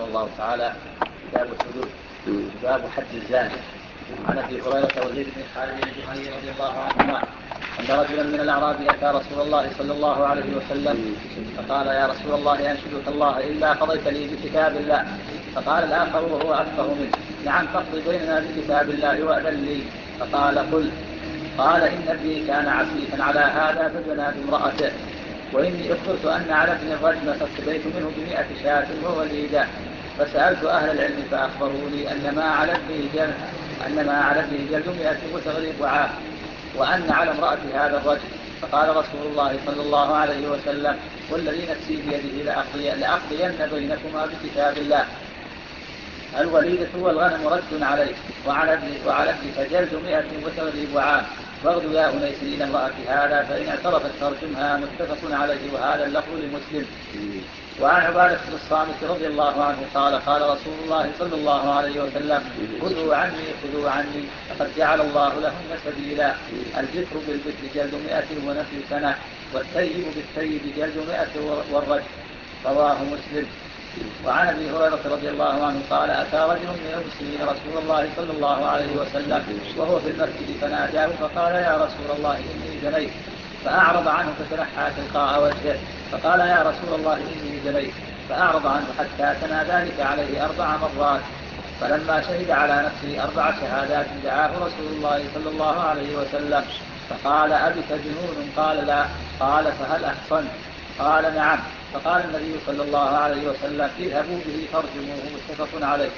الله تعالى كتاب الحدود باب حد الزاني. عن ابي هريره وزيد بن خالد الجهني رضي الله عنهما ان رجلا من الاعراب اتى رسول الله صلى الله عليه وسلم فقال يا رسول الله انشدك الله الا قضيت لي بكتاب الله. فقال الاخر وهو افقه منه نعم فاقض بيننا بكتاب الله واذن لي. فقال قل. قال ان ابني كان عسيفا على هذا فزنى بامراته واني اخبرت ان على ابن الرجم فاقتديت منه ب100 شاة ووليده. فسالت اهل العلم فاخبروني ان ما على ابنه جلد 100 وتغريب عام وان على امراه هذا الرجل. فقال رسول الله صلى الله عليه وسلم والذي نفسي بيده لاقضين بينكما بكتاب الله. الوليدة والغنم رد عليه وعلى ابنك جلد 100 وتغريب عام. واغد يا أنيس إلى امرأة هذا فإن اعترفت فارجمها. متفق عليه وهذا اللفظ لمسلم. وعن عبادة بن الصامت رضي الله عنه قال رسول الله صلى الله عليه وسلم خذوا عني فقد جعل الله لهن سبيلا. البكر بالبكر جلد 100 ونفي سنة والثيب بالثيب جلد 100 والرجم. رواه مسلم. وعن ابي هريره رضي الله عنه قال اتى رجل من المسلمين رسول الله صلى الله عليه وسلم وهو في المسجد فناداه فقال يا رسول الله اني زنيت. فاعرض عنه فتنحى تلقاء وجهه فقال يا رسول الله اني زنيت. فاعرض عنه حتى ثنى ذلك عليه 4 مرات. فلما شهد على نفسه 4 شهادات دعاه رسول الله صلى الله عليه وسلم فقال أبك جنون؟ قال لا. قال فهل أحصنت؟ قال نعم. فقال النبي صلى الله عليه وسلم اذهبوا به فارجموه. متفق عليه.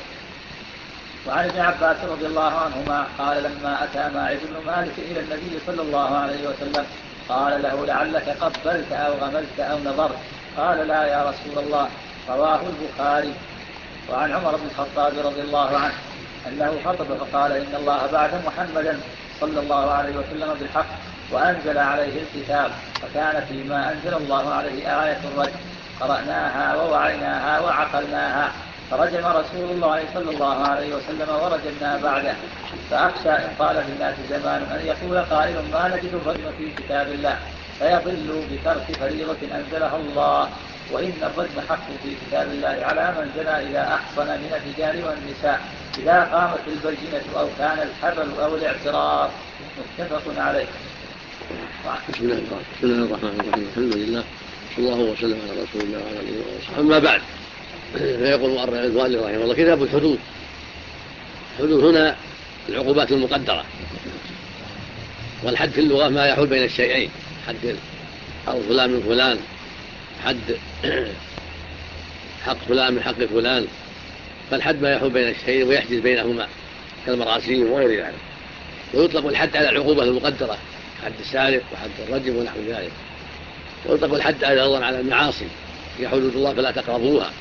وعن ابن عباس رضي الله عنهما قال لما أتى ماعز بن مالك إلى النبي صلى الله عليه وسلم قال له لعلك قبلت أو غمزت أو نظرت؟ قال لا يا رسول الله. رواه البخاري. وعن عمر بن الخطاب رضي الله عنه أنه خطب فقال إن الله بعث محمدا صلى الله عليه وسلم بالحق وأنزل عليه الكتاب فكان فيما أنزل الله عليه آية الرجم قرأناها ووعيناها وعقلناها فرجم رسول الله صلى الله عليه وسلم ورجمنا بعده. فأخشى إن طال في الناس زمان أن يقول قائل ما نجد الرجم في كتاب الله فيضل بترك فريضة أنزلها الله. وإن الرجم حق في كتاب الله على من زنى إذا أحصن من الرجال والنساء إذا قامت البينة أو كان الحبل أو الاعتراف. متفق عليه. بسم الله الرحمن الرحيم. الحمد لله صلى الله وسلم على رسول الله وعلى اله وصحبه. أما بعد فيقول المؤلف رحمه الله كتاب الحدود. الحدود هنا العقوبات المقدرة. والحد في اللغة ما يحول بين الشيئين حد أو فلان من فلان حد حق فلان من حق فلان. فالحد ما يحول بين الشيئين ويحجز بينهما كالمراسيم وغير ذلك. ويطلق الحد على العقوبة المقدرة حد السارق وحد الرجم ونحو ذلك. ويطلق الحد أيضا على المعاصي هي حدود الله فلا تقربوها.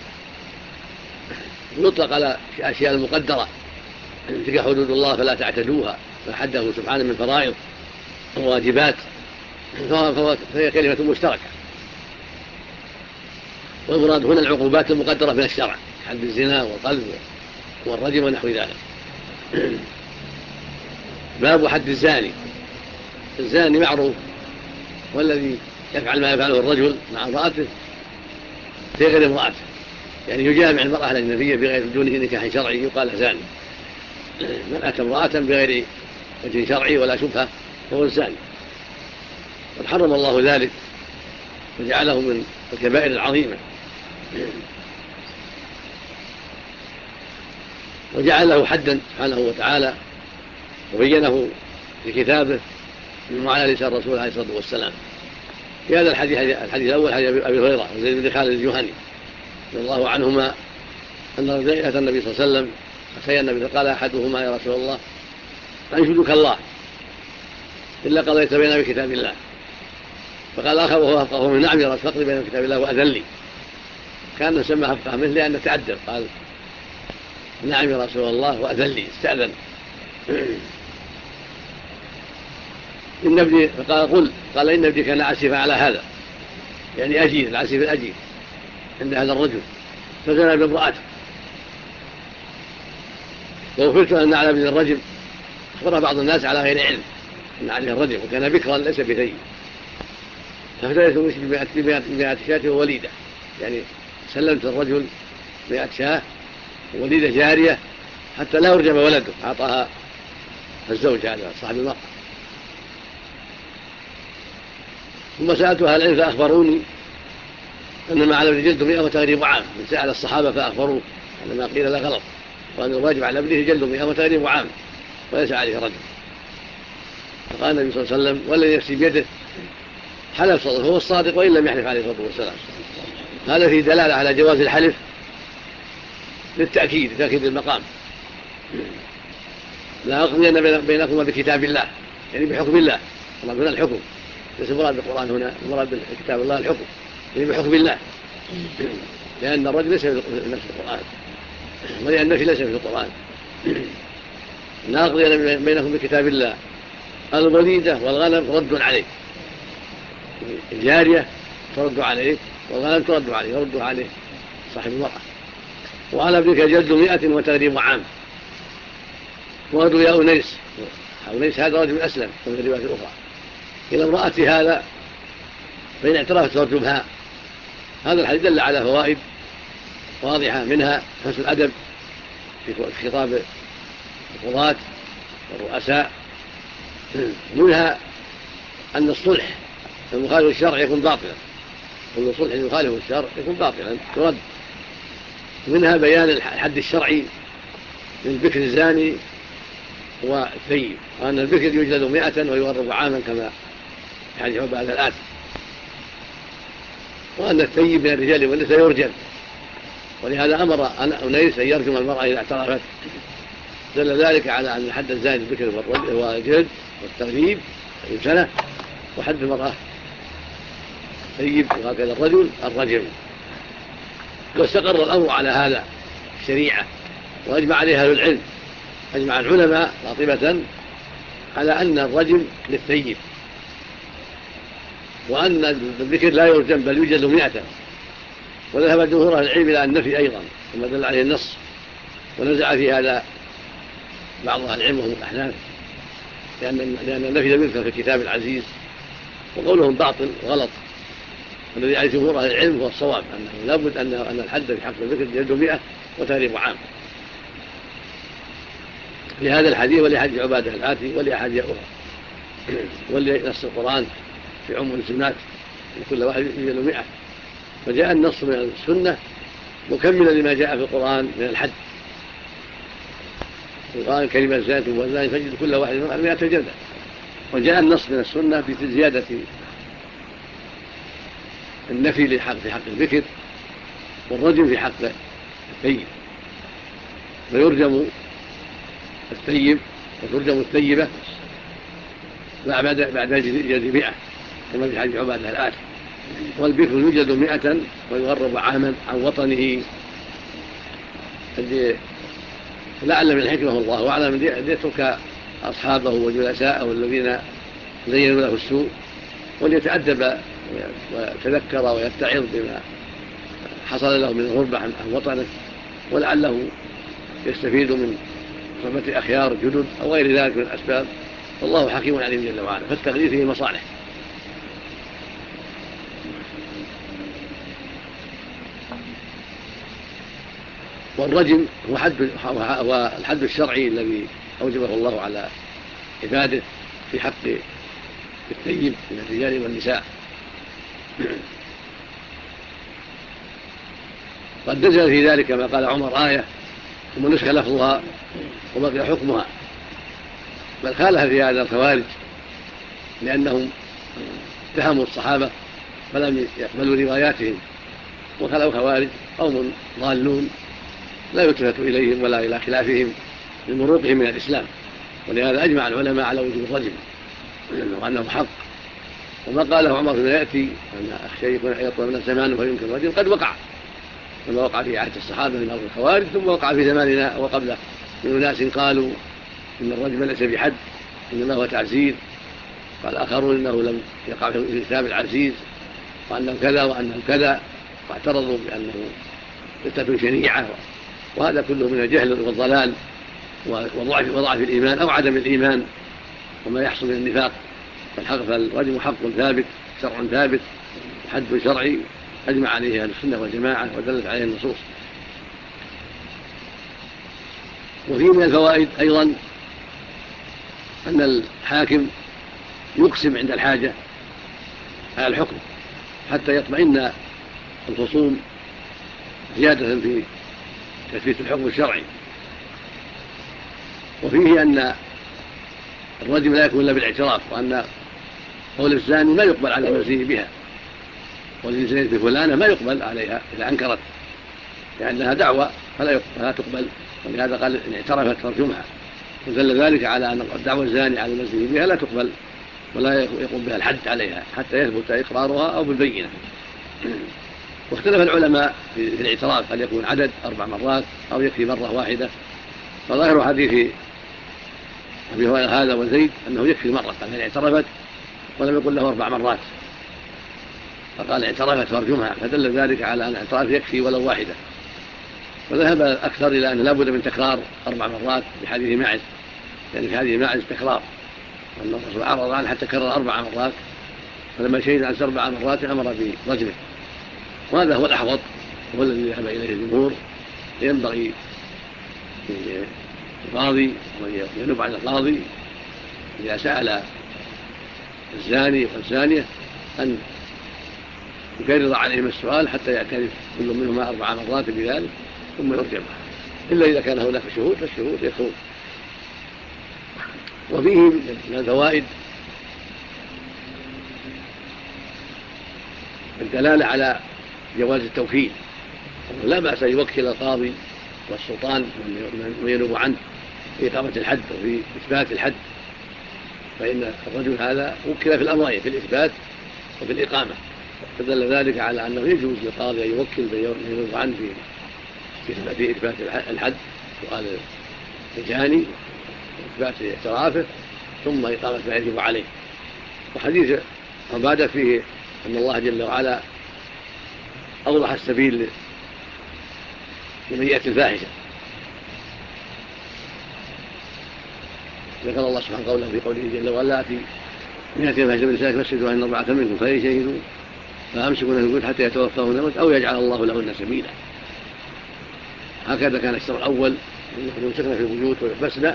ويطلق على الأشياء المقدرة تلك حدود الله فلا تعتدوها فحده سبحانه من فرائض وواجبات فهي كلمة مشتركة. والمراد هنا العقوبات المقدرة من الشرع حد الزنا والقذف والرجم ونحو ذلك. باب حد الزاني. الزاني معروف والذي يفعل ما يفعله الرجل مع امرأته في غير امرأته يعني يجامع المرأة الأجنبية بغير دونه نكاح شرعي يقال زاني. من أتى امرأة بغير وجه شرعي ولا شبهة فهو الزاني. قد حرم الله ذلك وجعله من الكبائر العظيمة وجعل له حدا سبحانه وتعالى وبينه في كتابه مما على لسان الرسول عليه الصلاة والسلام. في هذا الحديث الأول حديث أبي هريرة وزيد بن خالد الجهني رضي الله عنهما أن رجل أتى النبي صلى الله عليه وسلم أتي النبي فقال أحدهما يا رسول الله أنشدك الله إلا قضيت بيننا بكتاب الله. فقال آخر وهو أفقه من نعم يا رسول فقضي بيننا بكتاب الله وأذن لي. كان سمى أفقه منه لأنه تعدل قال نعم يا رسول الله وأذن لي استأذن. إن ابني فقال قل. قال إن ابني كان عسيفا على هذا يعني أجير العسيف الأجير عند هذا الرجل فزنى بامرأته. وأخبرت أن على ابن الرجل أخبر بعض الناس على غير علم أن عليه الرجل وكان بكرا ليس بثيب. فافتديت ب100 شاة ووليدة يعني سلمت الرجل 100 شاة وليدة جارية حتى لا يرجم ولده، أعطاها الزوج هذا صاحب المرأة. ثم سألت أهل العلم فأخبروني أن ما على ابن جلد 100 وتغريب عام. من سأل الصحابة فأخبروه أن ما قيل له غلط، وأن الواجب على ابنه جلد 100 وتغريب عام وليس عليه رجل. فقال النبي صلى الله عليه وسلم: والذي نفسي بيده، حلف صدقه هو الصادق وإن لم يحلف عليه الصلاة والسلام. هذا فيه دلالة على جواز الحلف للتأكيد، تأكيد المقام. لا أقضين بينكم بكتاب الله، يعني بحكم الله. مراد هنا الحكم، ليس مراد بالقرآن هنا، مراد بالكتاب الله الحكم، يعني بحكم الله، لأن الرجل ليس في نفس القرآن، ولأن النفي ليس في القرآن. لا أقضين بينكم بكتاب الله، الوليدة والغنم رد عليه، الجارية ترد عليه والغنم ترد عليه، يرد عليه صاحب المرأة. وعلى ابنك جلد 100 وتغريب عام. وقالوا يا أنيس، أنيس هذا رجل أسلم من الروايات الأخرى، إلى امرأة هذا فإن اعترفت ترجمها. هذا الحديث دل على فوائد واضحة، منها حسن الأدب في خطاب القضاة والرؤساء، منها أن الصلح المخالف للشرع يكون باطلا، كل صلح يخالف الشرع يكون باطلا ترد. منها بيان الحد الشرعي للبكر الزاني والثيب، وأن البكر يجلد 100 ويغرب عاما كما في حديث بعد الآتي، وأن الثيب من الرجال والنساء يرجم، ولهذا أمر أنيس أن يرجم المرأة إذا اعترفت. دل ذلك على أن حد الزاني البكر والجلد والتغريب 1 سنة، وحد المرأة الثيب وهكذا الرجل الرجم. واستقر الأمر على هذا الشريعة، وأجمع عليها أهل العلم، أجمع العلماء قاطبة على أن الرجم للثيب، وأن الذكر لا يرجم بل يوجد 100. وذهب جمهور أهل العلم إلى النفي أيضا كما دل عليه النص، ونزع في هذا بعض أهل العلم وهم الأحناف، لأن النفي لم يذكر في الكتاب العزيز، وقولهم باطل وغلط. الذي عليه جمهور أهل العلم هو الصواب، أنه لابد أن الحد في حق الذكر جلد 100 وتغريب عام، لهذا الحديث ولحديث عبادة الآتي ولأحاديث أخرى، ولنص القرآن في عموم السنات لكل واحد يجلد 100. فجاء النص من السنة مكملا لما جاء في القرآن من الحد. القرآن كلمة الزاني والزاني فجد كل واحد 100 جلدة، وجاء النص من السنة بزيادة النفي في حق الذكر والرجم في حق الثيب، فيرجم الثيب وترجم الثيبة بعد جلد 100 كما في حديث عبادة الآتي. والبكر يوجد 100 ويغرب عاما عن وطنه. لعل من الحكمة الله أعلم أن يترك أصحابه وجلساءه الذين زينوا له السوء، وليتأدب ويتذكر ويتعظ بما حصل له من الغربة عن وطنه، ولعله يستفيد من صحبة أخيار جدد أو غير ذلك من الأسباب. والله حكيم عليم جل وعلا، فالتغليظ فيه مصالح. والرجم هو الحد الشرعي الذي أوجبه الله على عباده في حق الثيب من الرجال والنساء. قد نزل في ذلك كما قال عمر آية ثم نسخ لفظها وبقي حكمها، بل خالف في هذا الخوارج لأنهم اتهموا الصحابة فلم يقبلوا رواياتهم، وخلوا خوارج قوم ضالون لا يلتفت إليهم ولا إلى خلافهم لمروقهم من الإسلام. ولهذا أجمع العلماء على وجوب الرجم وأنه حق. وما قاله عمر فيما يأتي أن أخشى يكون يطول من الزمان فيمكن الرجم قد وقع، كما وقع في عهد الصحابة من أرض الخوارج، ثم وقع في زماننا وقبله من أناس قالوا إن الرجم ليس بحد إنما هو تعزير، قال آخرون إنه لم يقع في الكتاب العزيز وأنه كذا وأنه كذا، واعترضوا بأنه قصة شنيعة. وهذا كله من الجهل والضلال وضعف الإيمان أو عدم الإيمان وما يحصل من النفاق. فالرجم حق ثابت، شرع ثابت، حد شرعي أجمع عليه أهل السنة والجماعة ودلت عليه النصوص. وفيه من الفوائد أيضا أن الحاكم يقسم عند الحاجة على الحكم حتى يطمئن الخصوم زيادة في تثبيت الحكم الشرعي. وفيه أن الرجم لا يكون إلا بالاعتراف، وأن قول الزاني ما يقبل على المزني بها، والذي زنيت بفلانة ما يقبل عليها إذا أنكرت، لأنها دعوة فلا تقبل، ولهذا قال إن اعترفت فارجمها، ودل ذلك على أن دعوى الزاني على المزني بها لا تقبل ولا يقوم بها الحد عليها حتى يثبت إقرارها أو بالبينة. واختلف العلماء في الاعتراف هل يكون عدد 4 مرات أو يكفي مرة واحدة، فظاهر حديث أبي هريرة هذا وزيد أنه يكفي مرة، قال اعترفت ولم يقل له 4 مرات، فقال اعترفت فارجمها، فدل ذلك على أن الاعتراف يكفي ولو واحدة. وذهب الأكثر إلى أن لا بد من تكرار 4 مرات بحديث معز، يعني في حديث معز تكرار، وأن الرسول عرض عنه حتى كرر 4 مرات، فلما شهد عن 4 مرات أمر برجمه، وهذا هو الأحوط وهو الذي ذهب إليه الجمهور. ينبغي القاضي ومن ينوب عن القاضي إذا سأل الزاني والزانية أن يكرر عليهم السؤال حتى يعترف كل منهما 4 مرات بذلك ثم يرجمها، إلا إذا كان هناك شهود فالشهود يكفون. وفيه من الفوائد الدلالة على جواز التوكيل، لا بأس أن يوكل القاضي والسلطان من ينوب عنه في إقامة الحد وفي إثبات الحد، فإن الرجل هذا وكل في الأمرين في الإثبات وفي الإقامة، فدل ذلك على أنه يجوز للقاضي أن يوكل من ينوب عنه في إثبات الحد سؤال الجاني وإثبات اعترافه ثم إقامة ما يجب عليه. وحديث عبادة فيه أن الله جل وعلا أوضح السبيل لمن يأتي الفاحشة، ذكر الله سبحانه قوله في قوله جل وعلا من يأتي الفاحشة من نسائكم فاشهدوا أن 4 منكم فإن شهدوا فأمسكوهن في البيوت حتى يتوفاهن الموت أو يجعل الله لهن سبيلا. هكذا كان الشرع الأول يمسكن في البيوت ويحبسن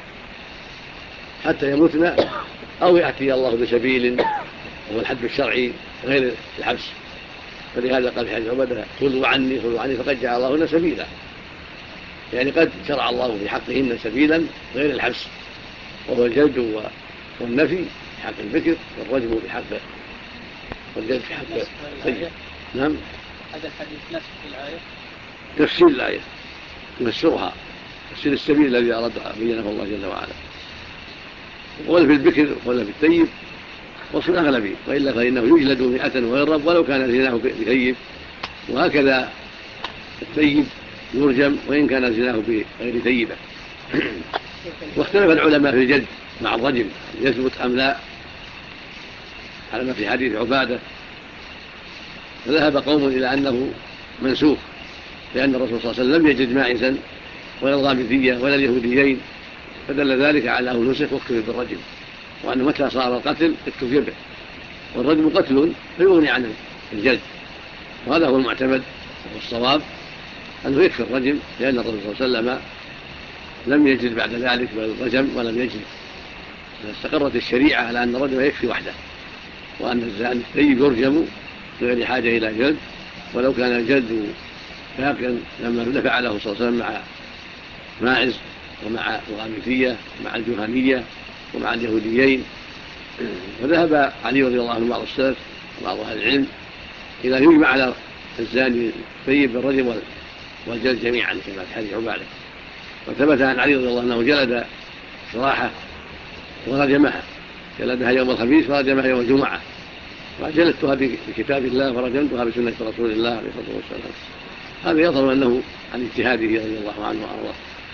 حتى يموتن أو يأتي الله بسبيل وهو الحد الشرعي غير الحبس، فلهذا قال في حديث عبادة خذوا عني فقد جعل الله لهن سبيلا، يعني قد شرع الله في حقهن سبيلا غير الحبس، وهو الجلد والنفي في حق البكر والرجم في حق والجلد في حق الطيب. نعم، هذا الحديث نسخ الآية، تفسير الآية يفسرها، تفسير السبيل الذي أراد بينه الله جل وعلا، ولا في البكر ولا في الطيب وصف الأغلبي، وإلا فإنه يجلد 100 ويضرب ولو كان زناه بثيب، وهكذا الثيب يرجم وإن كان زناه بغير ثيبة. واختلف العلماء في الجلد مع الرجم يثبت أم لا على ما في حديث عبادة، فذهب قوم إلى أنه منسوخ، لأن الرسول صلى الله عليه وسلم لم يجد ماعزا ولا الغامدية ولا اليهوديين، فدل ذلك على أنه نسخ واكتفي بالرجم، وأنه متى صار القتل اكتفي به، والرجم قتل فيغني عن الجلد، وهذا هو المعتمد والصواب أنه يكفي الرجم، لأن الرسول صلى الله عليه وسلم لم يجد بعد ذلك بالرجم ولم يجد، فاستقرت الشريعة على أن الرجم يكفي وحده، وأن الزاني الثيب يرجم بغير حاجة إلى جلد، ولو كان الجلد باقيا لما فعله صلى الله عليه وسلم مع ماعز ومع الغامدية ومع الجهنية ومع اليهوديين. وذهب علي رضي الله عنه بعض السلف وبعض أهل العلم إلى يجمع على الزاني الثيب بالرجم والجلد جميعا كما في حديث عبادة. وثبت عن علي رضي الله عنه جلد شراحة ورجمها، جلدها يوم الخميس ورجمها يوم الجمعة، وجلدتها بكتاب الله ورجمتها بسنة رسول الله عليه الصلاة والسلام. هذا يظهر أنه عن اجتهاده رضي الله عنه وأرضاه.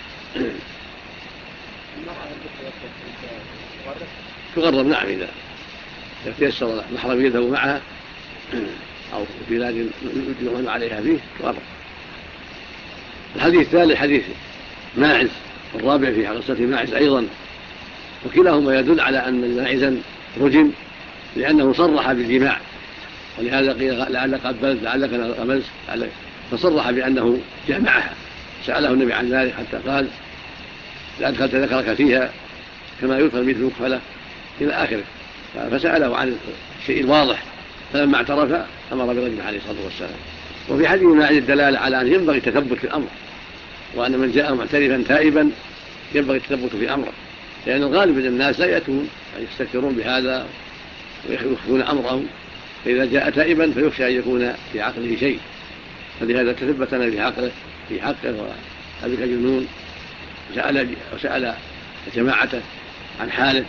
تغرب نعم، إذا تيسر محرم يذهب معها أو في بلاد يجمعون عليها فيه تغرب. الحديث الثالث حديث ماعز، والرابع في قصة ماعز أيضا، وكلاهما يدل على أن ماعزا رجم لأنه صرح بالجماع، ولهذا قيل لعلك قبلت لعلك غمزت، فصرح بأنه جامعها، سأله النبي عن ذلك حتى قال إذا أدخلت ذكرك فيها كما يدخل مثل مكفلة إلى آخره. فسأله عن الشيء الواضح، فلما اعترف أمر برجم عليه الصلاة والسلام. وفي حديث ما عن الدلالة على أن ينبغي التثبت في الأمر، وأن من جاء معترفا تائبا ينبغي التثبت في أمره، لأن الغالب من الناس لا يأتون يستكثرون بهذا ويخفون أمرهم، فإذا جاء تائبا فيخشى أن يكون في عقله شيء، فلهذا تثبتنا في حقه وأبيك جنون، وسأل جماعته عن حاله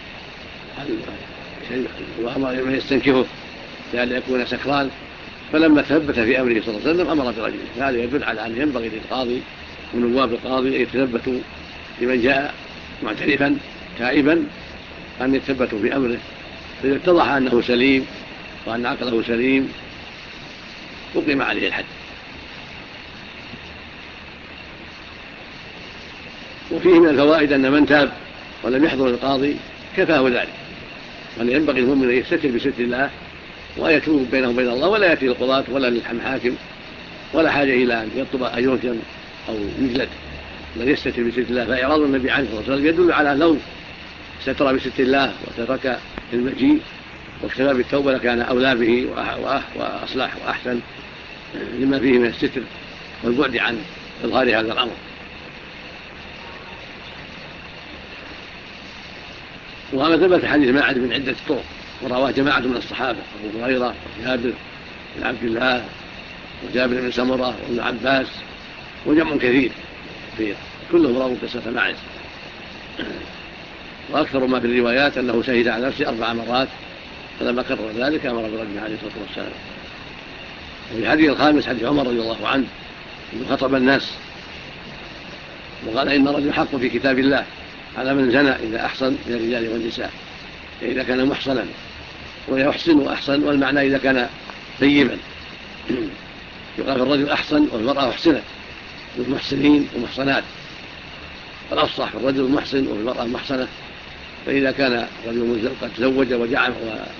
وأمر من يستنكفه لأن يكون سكران. فلما تثبت في أمره صلى الله عليه وسلم أمر برجمه. هذا يدل على أن ينبغي للقاضي ونواب القاضي أن يتثبتوا لمن جاء معترفا تائبا، أن يتثبتوا في أمره، فإذا اتضح أنه سليم وأن عقله سليم أقيم عليه الحد. وفيه من الفوائد أن من تاب ولم يحضر القاضي كفاه ذلك، وأن ينبغي المؤمن أن يستتر بستر الله ويتوب بينه وبين الله، ولا يأتي القضاة ولا للحاكم، ولا حاجة إلى أن يطلب أن يرجم أو يجلد، بل يستتر بستر الله. فإعراض النبي عليه الصلاة والسلام يدل على أنه ستر بستر الله وترك المجيء واكتفى بالتوبة لكان أولى به وأصلح وأحسن لما فيه من الستر والبعد عن إظهار هذا الأمر. وهذا ثبت حديث ماعز من عدة طرق، ورواه جماعة من الصحابة، أبو هريرة وجابر بن عبد الله وجابر بن سمرة وابن عباس وجمع كثير كلهم رووا قصة ماعز. وأكثر ما في الروايات أنه شهد على نفسه 4 مرات، فلما كرر ذلك أمر برجمه عليه الصلاة والسلام. وفي الحديث الخامس حديث عمر رضي الله عنه أنه خطب الناس وقال إن الرجل حق في كتاب الله على من زنى إذا أحصن من الرجال والنساء، إذا كان محصنا، ويحسن وأحسن، والمعنى إذا كان طيبا. يقال الرجل أحسن والمرأة أحسنت، والمحسنين ومحصنات، والأفصح في الرجل محسن وفي المرأة محسنة. فإذا كان رجل قد تزوج وجامع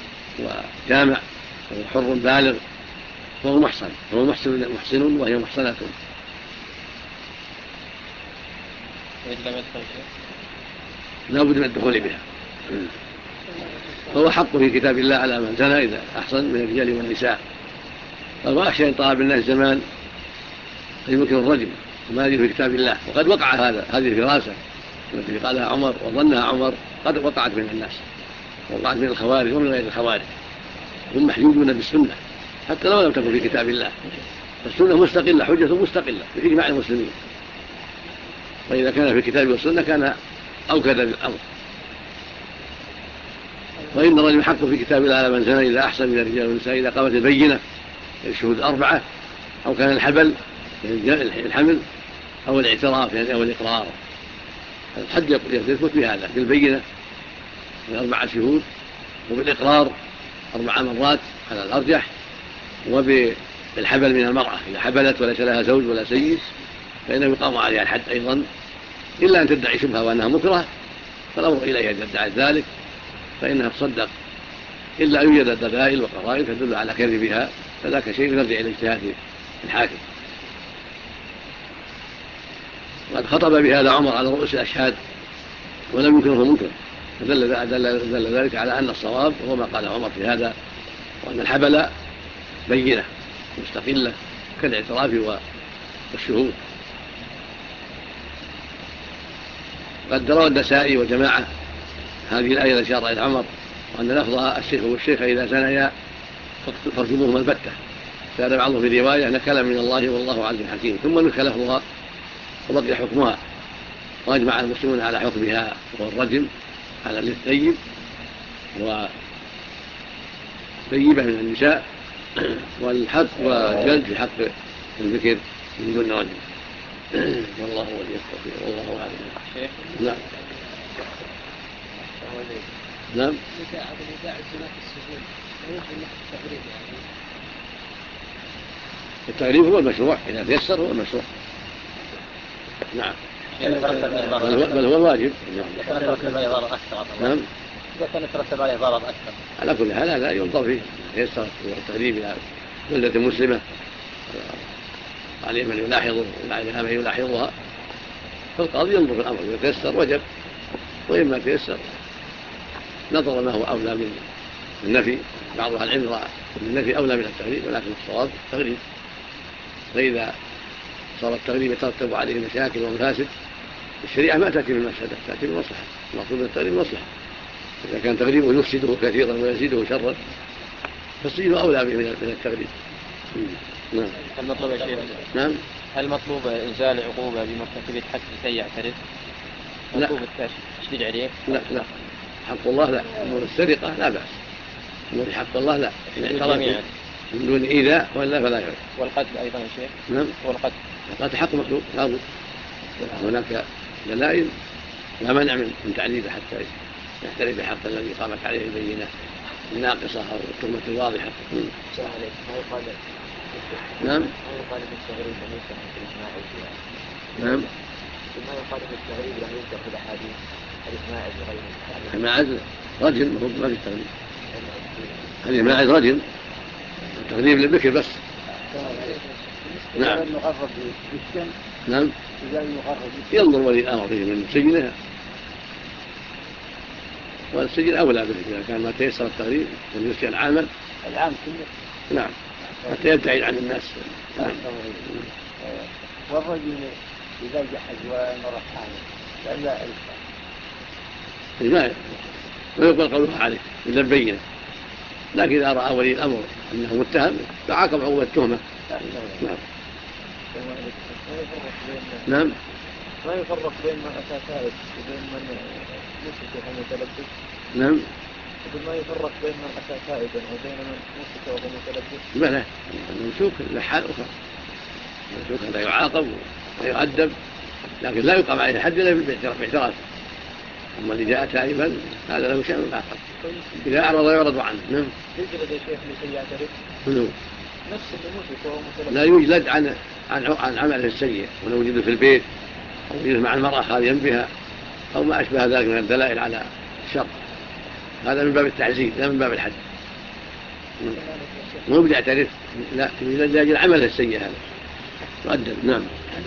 وهو حر بالغ فهو محسن، فهو محسن وهي محسنة. لا بد من الدخول بها. فهو حق في كتاب الله على من زنى إذا أحسن من الرجال والنساء. وأخشى إن طال بالناس زمان يمكن الرجم وما يجري في كتاب الله، وقد وقع هذه الفراسة التي قالها عمر وظنها عمر قد وقعت من الناس، وقعت من الخوارج ومن غير الخوارج، هم محجوجون بالسنة حتى لو لم تكن في كتاب الله. السنة مستقلة، حجة مستقلة بإجماع المسلمين، فإذا كان في الكتاب والسنة كان أوكد بالأمر. وإن الرجل حق في كتاب الله على من زنى إذا أحسن من الرجال والنساء إذا قامت البينة، الشهود 4، أو كان الحمل أو الاعتراف يعني أو الإقرار. الحد يثبت بهذا بالبينة من 4 شهود، وبالإقرار 4 مرات على الأرجح، وبالحبل من المرأة إذا حبلت وليس لها زوج ولا سيد فإنه يقام عليها الحد أيضا، إلا أن تدعي شبهة وأنها مكره فالأمر إليها إذا ادعت ذلك فإنها تصدق، إلا أن يوجد دلائل وقرائن تدل على كذبها، فذاك شيء يرجع إلى اجتهاد الحاكم. وقد خطب بهذا عمر على رؤوس الأشهاد ولم ينكره منكر، فدل ذلك على أن الصواب وهو ما قال عمر في هذا، وأن الحبل بينة مستقلة كالاعتراف والشهود. قد روى النسائي وجماعة هذه الآية التي أشار إلى عمر، وأن لفظها الشيخ والشيخ إذا زنيا فارجموهما البتة، كان بعضهم في رواية نكلا من الله والله عز حكيم، ثم نكى لفظها وبقي حكمها، وأجمع المسلمون على حكمها والرجم على للثيب وطيبة من النساء، والحد وجلد في حق الذكر من دون رجم. والله ولي التوفيق والله أعلم. نعم. نعم. التغريب هو المشروع، إذا تيسر هو المشروع. نعم. بل هو الواجب. إذا كان يترتب عليه ضرر أكثر. نعم. إذا كان يترتب عليه ضرر أكثر. على كل حال لا ينظر فيه، ييسر التغريب إلى بلدة مسلمة عليه من يلاحظه وعليها من يلاحظها، فالقاضي ينظر في الأمر إذا تيسر وجب، وإما تيسر نظر ما هو أولى من النفي. بعض أهل العلم رأى أن النفي أولى من التغريب، ولكن الصواب التغريب. فإذا صار التغريب يترتب عليه مشاكل ومفاسد، الشريعة ما تأتي بالمفسدة، تأتي بالمصلحة. المقصود من التغريب مصلحة. إذا كان تغريبه يفسده كثيرا ويزيده شرا فالسجن أولى من التغريب. نعم. هل مطلوب يا شيخ؟ نعم. هل مطلوب إنزال عقوبة بمرتكب الحد لكي يعترف؟ مطلوب التشديد عليه؟ لا حق الله لا. أمور السرقة لا بأس، أمور حق الله لا، جميعا من دون إيذاء ولا فلا يعرف. والقتل أيضا يا شيخ؟ نعم. والقتل حق مطلوب لابد. هناك دلائل لا منع من تعذيبه حتى يعترف بحق الذي قامت عليه البينة الناقصة أو التهمة الواضحة. نعم. نعم. الماعز رجل ما في التغريب. هذه الماعز رجل، التغريب للبكر بس. نعم. نعم. ينظر ولي الأمر فيه من سجنها، والسجن أولى به إذا كان ما تيسر التغريب من يسجن العام كله. نعم. حتى يبتعد عن الناس. نعم. والرجل إذا جحد ومرة حامل لا يقبل قولها عليه إلا البينة، لكن إذا رأى ولي الأمر أنه متهم فعاقب عقوبة التهمة. نعم. نعم. ما يفرق بين من أتى تائب وبين من مسك وهو متلبس. نعم. ما يفرق بين من أتى تائبا وبين من مسك وهو متلبس. بلى الممسوك لحال أخرى، الممسوك لا يعاقب ويؤدب، لكن لا يقام عليه الحد إلا باعترافه. أما اللي جاء تائبا هذا له شأن آخر، إذا أعرض يعرض عنه. نعم. يجلد يا شيخ لكي يعترف. نفس اللي مسك وهو متلبس لا يجلد عن عمله السيء، ولو وجد في البيت أو وجد مع المرأة خاليا بها أو ما أشبه ذلك من الدلائل على الشر، هذا من باب التعزيز لا من باب الحد. مو بيعترف، لا يجلد لأجل عمله السيء هذا يؤدب. نعم.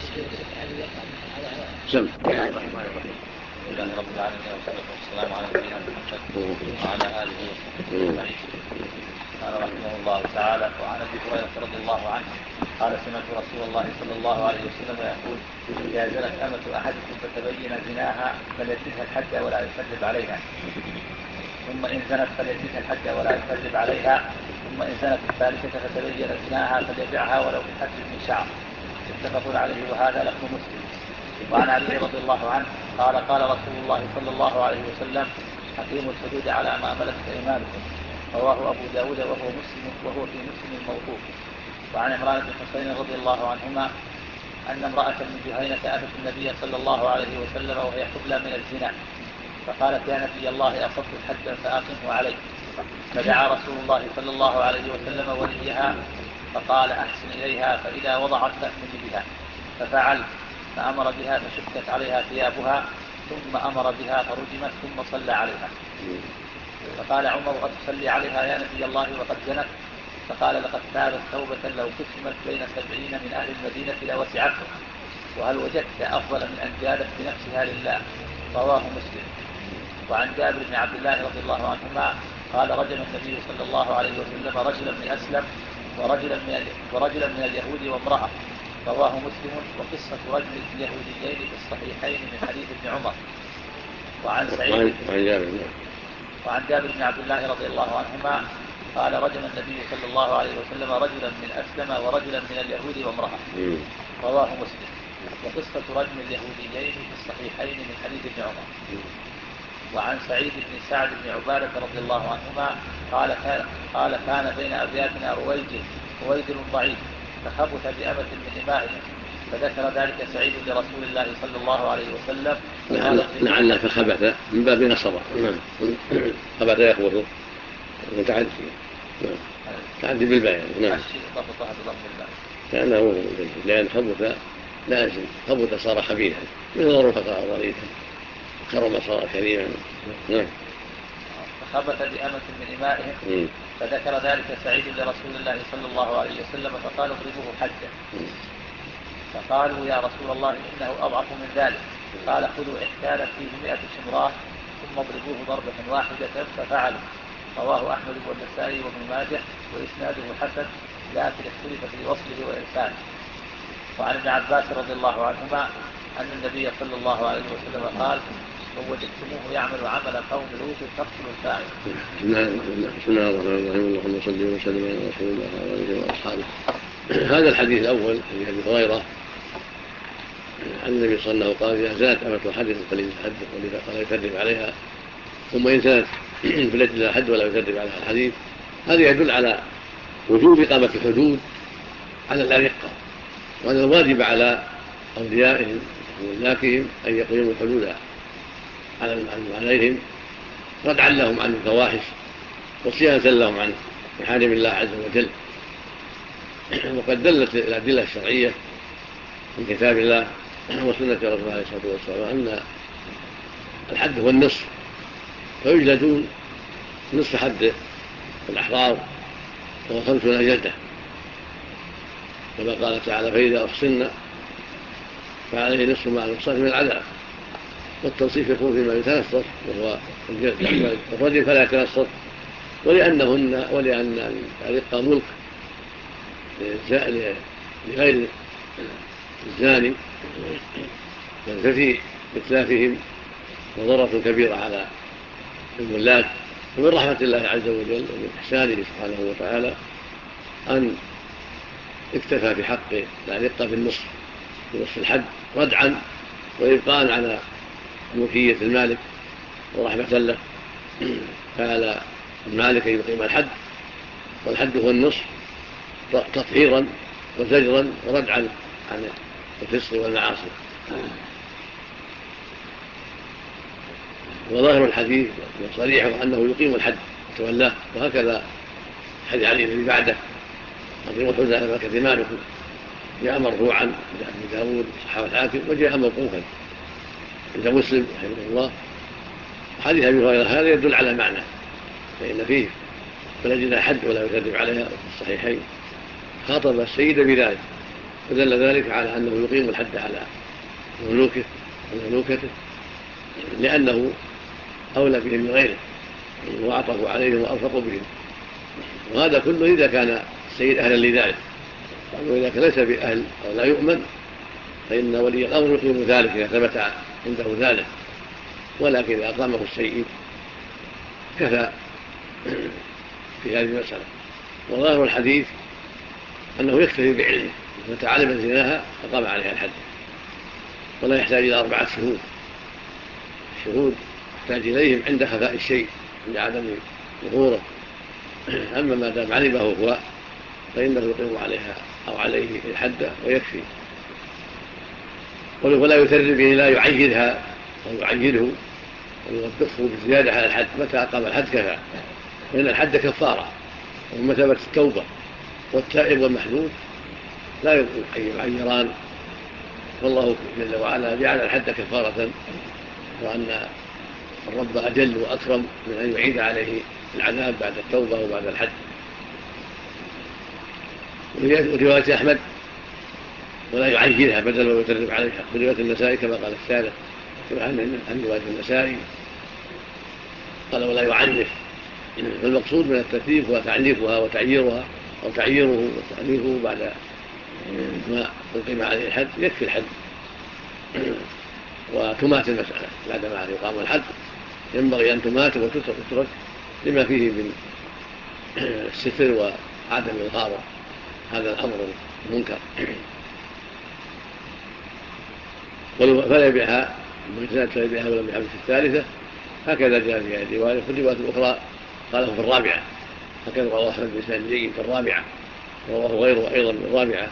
سم. الله رب العالمين والسلام على نبينا محمد وعلى آله وصحبه أجمعين. قال رحمه الله تعالى: وعن أبي هريرة رضي الله عنه قال: سمعت رسول الله صلى الله عليه وسلم يقول: إذا زنت أمة أحدكم فتبين زناها فليجلدها الحد ولا يكذب عليها، ثم إن زنت فليجلدها الحد ولا يكذب عليها، ثم إن زنت الثالثة فتبين زناها فليبيعها ولو بحد من شعر. متفق عليه، وهذا لفظ مسلم. وعن علي رضي الله عنه قال: قال رسول الله صلى الله عليه وسلم: أقيموا الحدود على ما ملكت أيمانكم. رواه أبو داود وهو في مسلم الموقوف. وعن عمران بن حسين رضي الله عنهما أن امرأة من جهينة أتت النبي صلى الله عليه وسلم وهي حبلى من الزنا، فقالت: يا نبي الله، أصبت حدا فأقمه علي. فدعا رسول الله صلى الله عليه وسلم وليها فقال: أحسن إليها فإذا وضعت فأتني بها. ففعل، فأمر بها فشكت عليها ثيابها، ثم أمر بها فرجمت، ثم صلى عليها. فقال عمر: قد تصلي عليها يا نبي الله وقد زنت؟ فقال: لقد تابت توبة لو قسمت بين 70 من أهل المدينة لوسعتهم، وهل وجدت أفضل من أن جادت بنفسها لله؟ رواه مسلم. وعن جابر بن عبد الله رضي الله عنهما قال: رجم النبي صلى الله عليه وسلم رجلا من أسلم ورجلا من اليهود وامرأة. رواه مسلم. وقصة رجل اليهوديين في الصحيحين من حديث ابن عمر. وعن جابر بن عبد الله رضي الله عنهما قال: رجم النبي صلى الله عليه وسلم رجلا من أسلم ورجلا من اليهود وامرأة. رواه مسلم. وقصة رجم اليهوديين في الصحيحين من حديث ابن عمر. وعن سعيد بن سعد بن عبادة رضي الله عنهما قال: كان بين أبياتنا رويجل ضعيف فخبث بأمة من إمائهم، فذكر ذلك سعيد لرسول الله صلى الله عليه وسلم. لعل فخبث من باب نصر. خبث يخبث متعدي، تعدي بالبيان. نعم. كأنه لأن خبث لازم، خبث صار خبيثا، من ظروفة ضريفا، كرم صار كريما. نعم. فخبث بأمة من إمائهم، فذكر ذلك سعيد لرسول الله صلى الله عليه وسلم، فقال: اضربوه حدا. فقالوا: يا رسول الله، إنه أضعف من ذلك. قال خذوا إحكالا فيه 100 شمراه ثم اضربوه ضربة واحدة ففعلوا. رواه أحمد والنسائي وابن ماجه وإسناده حسن لكن اختلف في وصله وإرساله. وعن ابن عباس رضي الله عنهما أن النبي صلى الله عليه وسلم قال لو وجدتموه يعمل عمل قوم لوط فاقتلوا الفاعل. بسم الله الرحمن الرحيم. اللهم صل وسلم على رسول الله وعلى اله واصحابه. هذا الحديث الاول حديث ابي هريره عن النبي صلى الله عليه وسلم قال اذا زنت امة حدث فليتحدث ولا يكذب عليها، ثم ان زنت فليجلد لها الحد ولا يكذب عليها. الحديث هذا يدل على وجوب اقامه الحدود على الارقه، وان الواجب على اوليائهم وملاكهم ان يقيموا الحدود عليهم ردعا لهم عن الفواحش وصيانة لهم عن محارم الله عز وجل. وقد دلت الأدلة الشرعية من كتاب الله وسنة رسول الله عليه الصلاة والسلام أن الحد هو النصف، فيجلدون نصف حد الأحرار وهو 50 جلدة، كما قال تعالى فإذا أحصن فعليه نصف ما المحصنات من العذاب. والتنصيف يكون فيما يتنصف وهو الجلد، والرجل فلا يتنصف، ولأن الرقة ملك لغير الزاني، ففي إتلافهم وضرة كبيرة على الملاك. ومن رحمة الله عز وجل ومن إحسانه سبحانه وتعالى أن اكتفى بحق الرقة بالنصف الحد ردعا وإبقاء على ملكية المالك ورحمة له، فعلى المالك أن يقيم الحد، والحد هو النصف تطهيرا وزجرا وردعا عن الفسق والمعاصي. وظاهر الحديث وصريحه أنه يقيم الحد وتولاه، وهكذا حديث علي الذي بعده أقيموا الحدود على ملكة مالكم، جاء مرفوعا عند أبي داود صححه الحاكم، وجاء موقوفا عند مسلم رحمه الله. حديث أبي هريرة هذا يدل على معنى، فإن فيه فليجلد الحد ولا يكذب عليها في الصحيحين، خاطب السيد بذلك، ودل ذلك على أنه يقيم الحد على مملوكته لأنه أولى بهم من غيره وأعطف عليهم وأرفق بهم. وهذا كله إذا كان السيد أهلا لذلك، وإذا كان ليس بأهل أو لا يؤمن فإن ولي الأمر يقيم ذلك إذا ثبت عنده ذلك، ولكن إذا أقامه السيد كفى في هذه المسألة. وظاهر الحديث أنه يكتفي بعلمه، متى علم زناها أقام عليها الحد، ولا يحتاج إلى 4 شهود يحتاج إليهم عند خفاء الشيء، عند عدم ظهوره. أما ما دام علمه هو فإنه يقيم عليها أو عليه الحد ويكفي، ولا يثرب به، لا يعيدها أو يعيده ويوبخه بالزيادة على الحد. متى أقام الحد كفى، فإن الحد كفارة، ومثابة التوبة، والتائب والمحدود لا يعيران، والله جل وعلا جعل الحد كفارة، وأن الرب أجل وأكرم من أن يعيد عليه العذاب بعد التوبة وبعد الحد. ورواية أحمد ولا يعيرها بدل ويترب عليها، ورواية النسائي كما قال الشارح عن رواية النسائي قال ولا يعنف. فالمقصود من التكليف هو تعنيفها وتعييرها أو تعييره وتعنيفه بعد ما أقيم عليه الحد، يكفي الحد وتمات المسألة. بعدما يقام الحد ينبغي أن تمات وتترك لما فيه من الستر وعدم إظهار هذا الأمر المنكر. فلا يبيعها المجزات، فلا يبيعها ولم يحب في الثالثة، هكذا جاء في هذه الرواية. في الرواية الأخرى قاله في الرابعة، هكذا رواه أحمد بن سعيد جيد في الرابعة، ورواه غيره أيضا من الرابعة.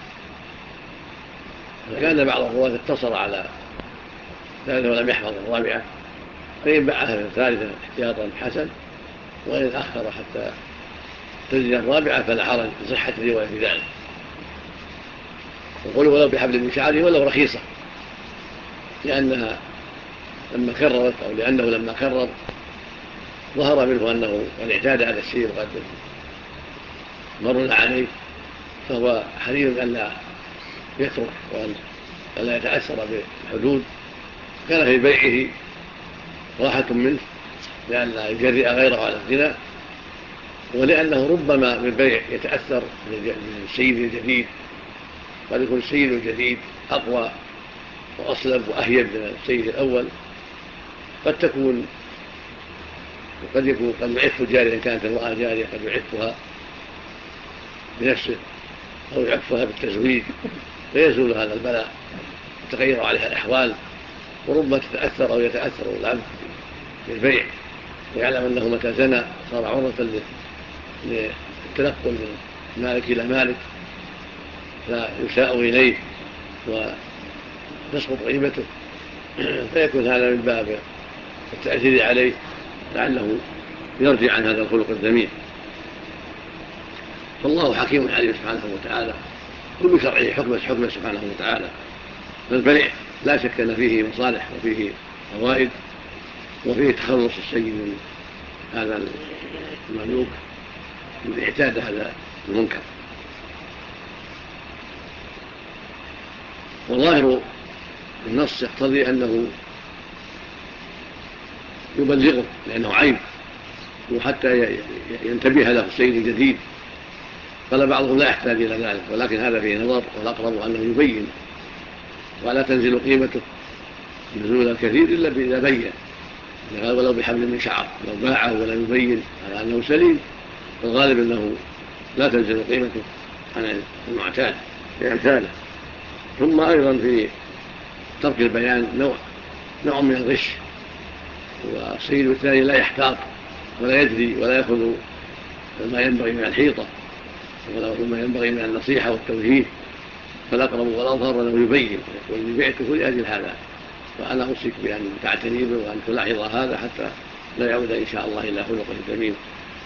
فكان بعض الرواة اقتصر على ثالثة ولم يحفظ الرابعة، فإن باعها في الثالثة احتياطا حسن، وإن أخر حتى تجري الرابعة فلا حرج بصحة الرواية في ذلك. وقوله ولو بحبل من شعره ولو رخيصة، لأنها لما كررت أو لأنه لما كرر ظهر منه أنه قد اعتاد على الشيء وقد مر عليه، فهو حري أن لا يترك وأن لا يتأثر بالحدود كان في بيعه راحة منه لئلا يجرئ غيره على الزنا، ولأنه ربما بالبيع يتأثر بالسيد الجديد، قد يكون السيد الجديد أقوى وأصلب وأهيب من السيد الأول، قد يعف الجارية إن كانت المرأة جارية قد يعفها بنفسه أو يعفها بالتزويج فيزول هذا البلاء وتغير عليها الأحوال، وربما تتأثر أو يتأثر العبد بالبيع ويعلم أنه متى زنى صار عرضة للتنقل من مالك إلى مالك فيساء إليه وتسقط قيمته، فيكون هذا من باب التأثير عليه لعله يرجع عن هذا الخلق الذميم. فالله حكيم عليم سبحانه وتعالى، كل شرعه حكمه سبحانه وتعالى. فالبيع لا شك أن فيه مصالح وفيه فوائد وفيه تخلص السيد من هذا المملوك من اعتاد هذا المنكر. والظاهر النص يقتضي أنه يبلغه لأنه عيب وحتى ينتبه له السيد الجديد. قال بعضهم لا يحتاج إلى ذلك، ولكن هذا فيه نظر، والأقرب أنه يبين ولا تنزل قيمته نزول الكثير إلا إذا بين، ولو بحبل من شعر، لو باعه ولم يبين على أنه سليم فالغالب أنه لا تنزل قيمته عن المعتاد في أمثاله. ثم أيضا في ترك البيان نوع من الغش، والسيد الثاني لا يحتاط ولا يدري ولا يأخذ ما ينبغي من الحيطة وما ينبغي من النصيحة والتوجيه، فالأقرب والأظهر أنه يبين وإن بعته لأجل هذا، وأنا أوصيك بأن تعتني به وأن تلاحظ هذا حتى لا يعود إن شاء الله إلى خلقه الذميم.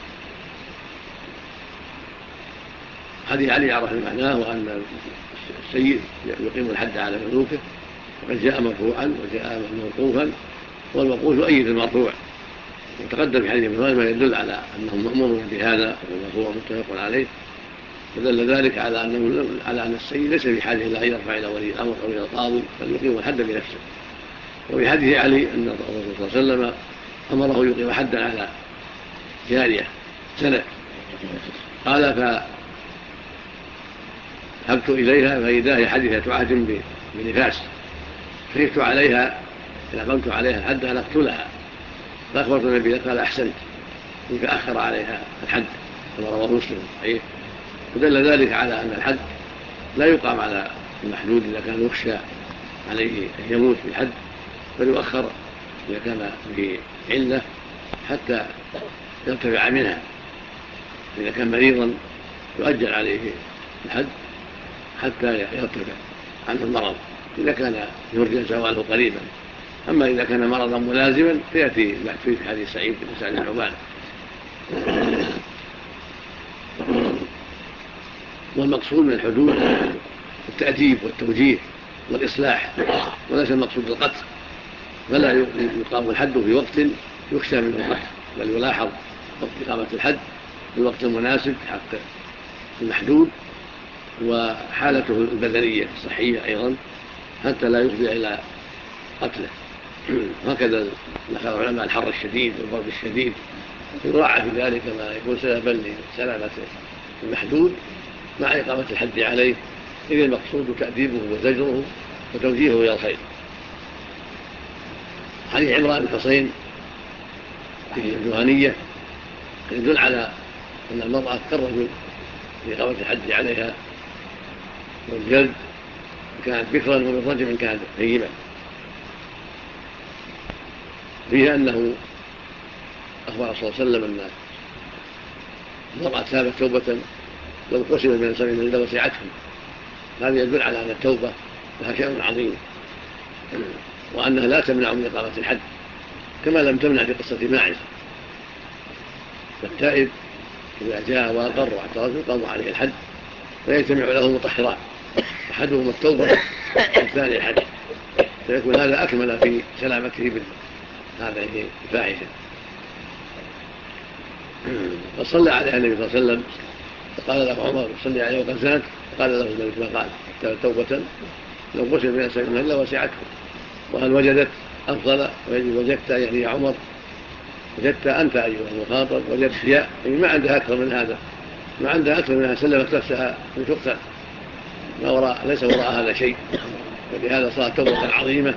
حديث علي عرف معناه وأن السيد يقيم الحد على مملوكه، وقد جاء مرفوعا وجاء موقوفا، والموقوف أيد المرفوع، وتقدم في حديث ابن عمر ما يدل على أنهم مأمورون بهذا والمرفوع متفق عليه، فدل ذلك على أن السيد ليس في حاجة إلى أن يرفع إلى ولي الأمر أو إلى القاضي، بل يقيم الحد بنفسه. وفي حديث علي أن الرسول صلى الله عليه وسلم أمره يقيم حدا على جارية سنة، قال فذهبت إليها فإذا هي حديثة عهد بنفاس، خفت عليها إذا قمت عليها الحد أن أقتلها، فأخبرت النبي قال أحسنت، فأخر عليها الحد كما رواه مسلم صحيح. ودل ذلك على أن الحد لا يقام على المحدود إذا كان يخشى عليه أن يموت بالحد، بل يؤخر إذا كان به علة حتى يرتفع منها. إذا كان مريضا يؤجل عليه الحد حتى يرتفع عنه المرض إذا كان يرجى زواله قريبا. أما إذا كان مرضا ملازما فيأتي في حديث سعيد بن سعد العبان. والمقصود من الحدود التأديب والتوجيه والإصلاح، وليس المقصود القتل، فلا يقام الحد في وقت يخشى منه القتل، بل يلاحظ وقت إقامة الحد في الوقت المناسب حق المحدود وحالته البدنية الصحية أيضا حتى لا يفضي إلى قتله. هكذا ذكر العلماء الحر الشديد والبرد الشديد يراعى في ذلك ما يكون سببا لسلامة المحدود مع إقامة الحد عليه، إذ المقصود تأديبه وزجره وتوجيهه إلى الخير. حديث عمران بن حصين في الجهنية يدل على أن المرأة كالرجل في إقامة الحد عليها والجلد كانت بكرا ومن رجل كانت ثيبا. فيه أنه أخبر صلى الله عليه وسلم أن المرأة تابت توبة لو قسم من سبيل الله وسعتهم. هذا يدل على أن التوبة لها شأن عظيم وأنها لا تمنع من إقامة الحد كما لم تمنع في قصة ماعز. فالتائب إذا جاء وأقر واعترف يقام عليه الحد فيجتمع له مطهران، أحدهما التوبة والثاني الحد، فيكون هذا أكمل في سلامته من هذه الفاحشة. فصلى عليها النبي صلى الله عليه وسلم فقال له عمر صلي عليه وقد زنت، قال له الملك ما قال توبة لو قسم من سبيل الله وسعته، وهل وجدت أفضل وجدت يعني يا عمر وجدت أنت أيها المخاطب وجدت يا يعني ما عندها أكثر من هذا، ما عندها أكثر منها، سلمت نفسها من تقتل، ليس وراء هذا شيء، ولهذا صارت توبة عظيمة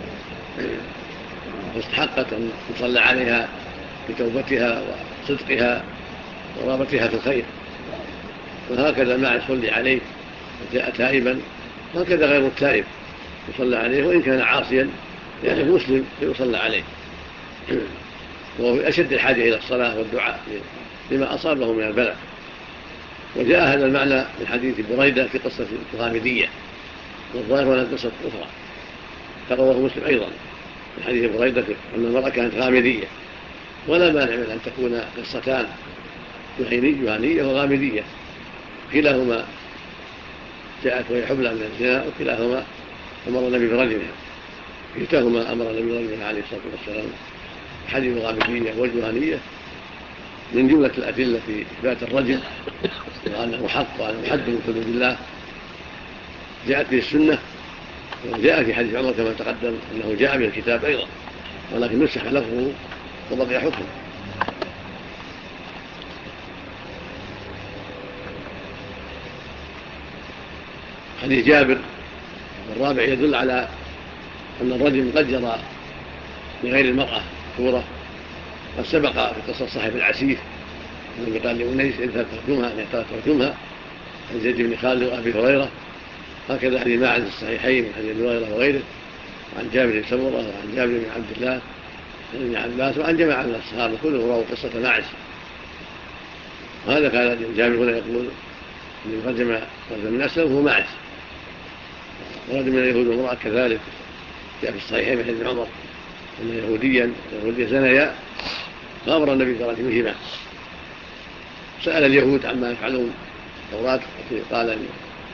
واستحقت أن يصلى عليها بتوبتها وصدقها ورغبتها في الخير. وهكذا ما يصلي عليه وجاء تائبا، وهكذا غير التائب يصلى عليه وإن كان عاصيا يعني مسلم يصلى عليه، وهو في أشد الحاجة إلى الصلاة والدعاء لما أصابه من البلاء. وجاء هذا المعنى من حديث بريدة في قصة الغامدية، والظاهر هنا قصة أخرى فرواه مسلم أيضا من حديث بريدة أن المرأة كانت غامدية، ولا مانع من أن تكون قصتان جهنية وغامدية، كلاهما جاءت وهي حبلى من الزنا، وكلاهما أمر النبي برجمها، كلتاهما أمر النبي برجمها عليه الصلاة والسلام. حديث الغامدية والجهنية من جملة الأدلة في إثبات الرجم وأنه حق وأنه حد من حدود الله جاءت به السنة، وجاء في حديث عمر كما تقدم أنه جاء به الكتاب أيضا، ولكن نسخ لفظه وبقي حكمه. حديث جابر الرابع يدل على أن الرجم قد جرى لغير المرأة صورة، قد سبق في قصة صاحب العسيف الذي قال لأنيس إذ تركتمها عن زيد بن خالد وأبي هريرة، هكذا حديث ماعز الصحيحين من حديث أبي هريرة وغيره، وعن جابر بن سمرة وعن جابر بن عبد الله وعن ابن عباس وعن جماعة من الصحابة كلهم رووا قصة ماعز. وهذا كان جابر هنا يقول أن رجم الناس وهو ماعز، ورجم من اليهود وامرأة كذلك، جاء في الصحيحين من حديث عمر أن يهوديا زنيا فأمر النبي برجمهما. سأل اليهود عما يفعلون التوراة، قال إن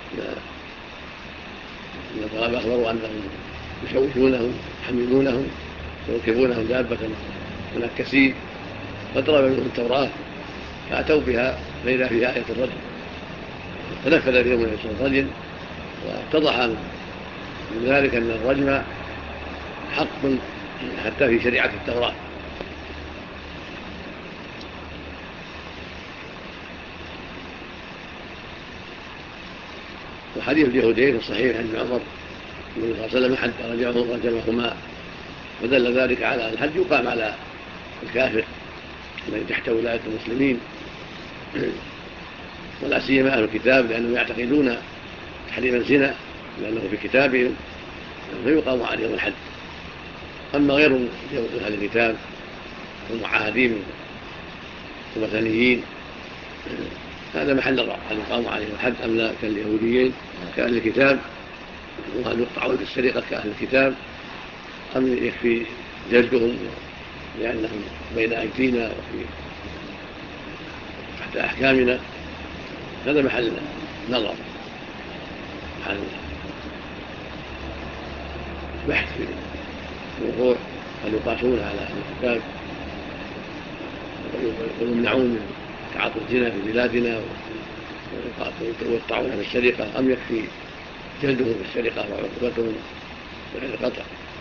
الغرابة أخبروا أنهم يشوشونهم يحملونهم ويركبونهم دابة منكسين، فضرب منهم التوراة فأتوا بها فإذا فيها آية الرجم، فنفذ اليوم النبي صلى الله عليه وسلم، واتضح من ذلك أن الرجم حق حتى في شريعة التوراة. وحديث اليهودين الصحيح عن عمر النبي صلى الله عليه وسلم حد رجمهما، ودل ذلك على الحد يقام على الكافر الذي تحت ولاية المسلمين، ولا سيما أهل الكتاب لأنهم يعتقدون تحريم الزنا لأنه في كتابهم، فيقام عليهم الحد. أما غير أهل الكتاب والمعاهدين والوثنيين هذا محل الرأي، هل يقام عليهم الحد أم لا، كاليهوديين كأهل الكتاب، وهل يقطعون بالسرقة كأهل الكتاب أم يكفي جلدهم لأنهم بين أيدينا وفي تحت أحكامنا. هذا محل نظر، محل بحث في الموضوع، هل يقاتلون على أهل الكتاب ويمنعون من تعاطي الزنا في بلادنا ويقطعون بالسرقة أم يكفي جلدهم بالسرقة وعقوبتهم يعني القطع.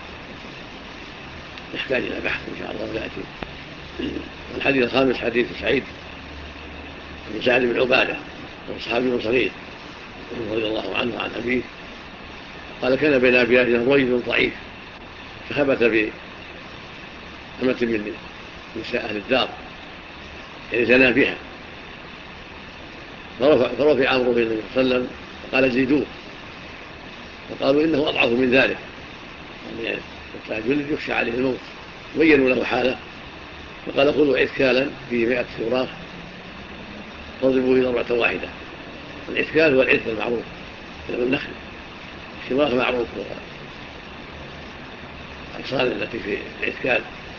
يحتاج إلى بحث إن شاء الله يأتي. الحديث الخامس حديث سعيد بن سعد بن عبادة صحابي صغير رضي الله عنه عن أبيه قال كان بين أبياتنا رجل ضعيف فخبث بأمة من نساء أهل الدار يعني زنى بها، فرفع عمرو بن النبي صلى الله عليه وسلم قال زيدوه، فقالوا إنه أضعف من ذلك يعني التاجل يخشى عليه الموت، بينوا له حاله، فقال خذوا عثكالا في 100 سوراخ فاضربوا به ضربة واحدة. العثكال هو العث المعروف النخل، الشراخ معروف الأغصان التي في العثكال.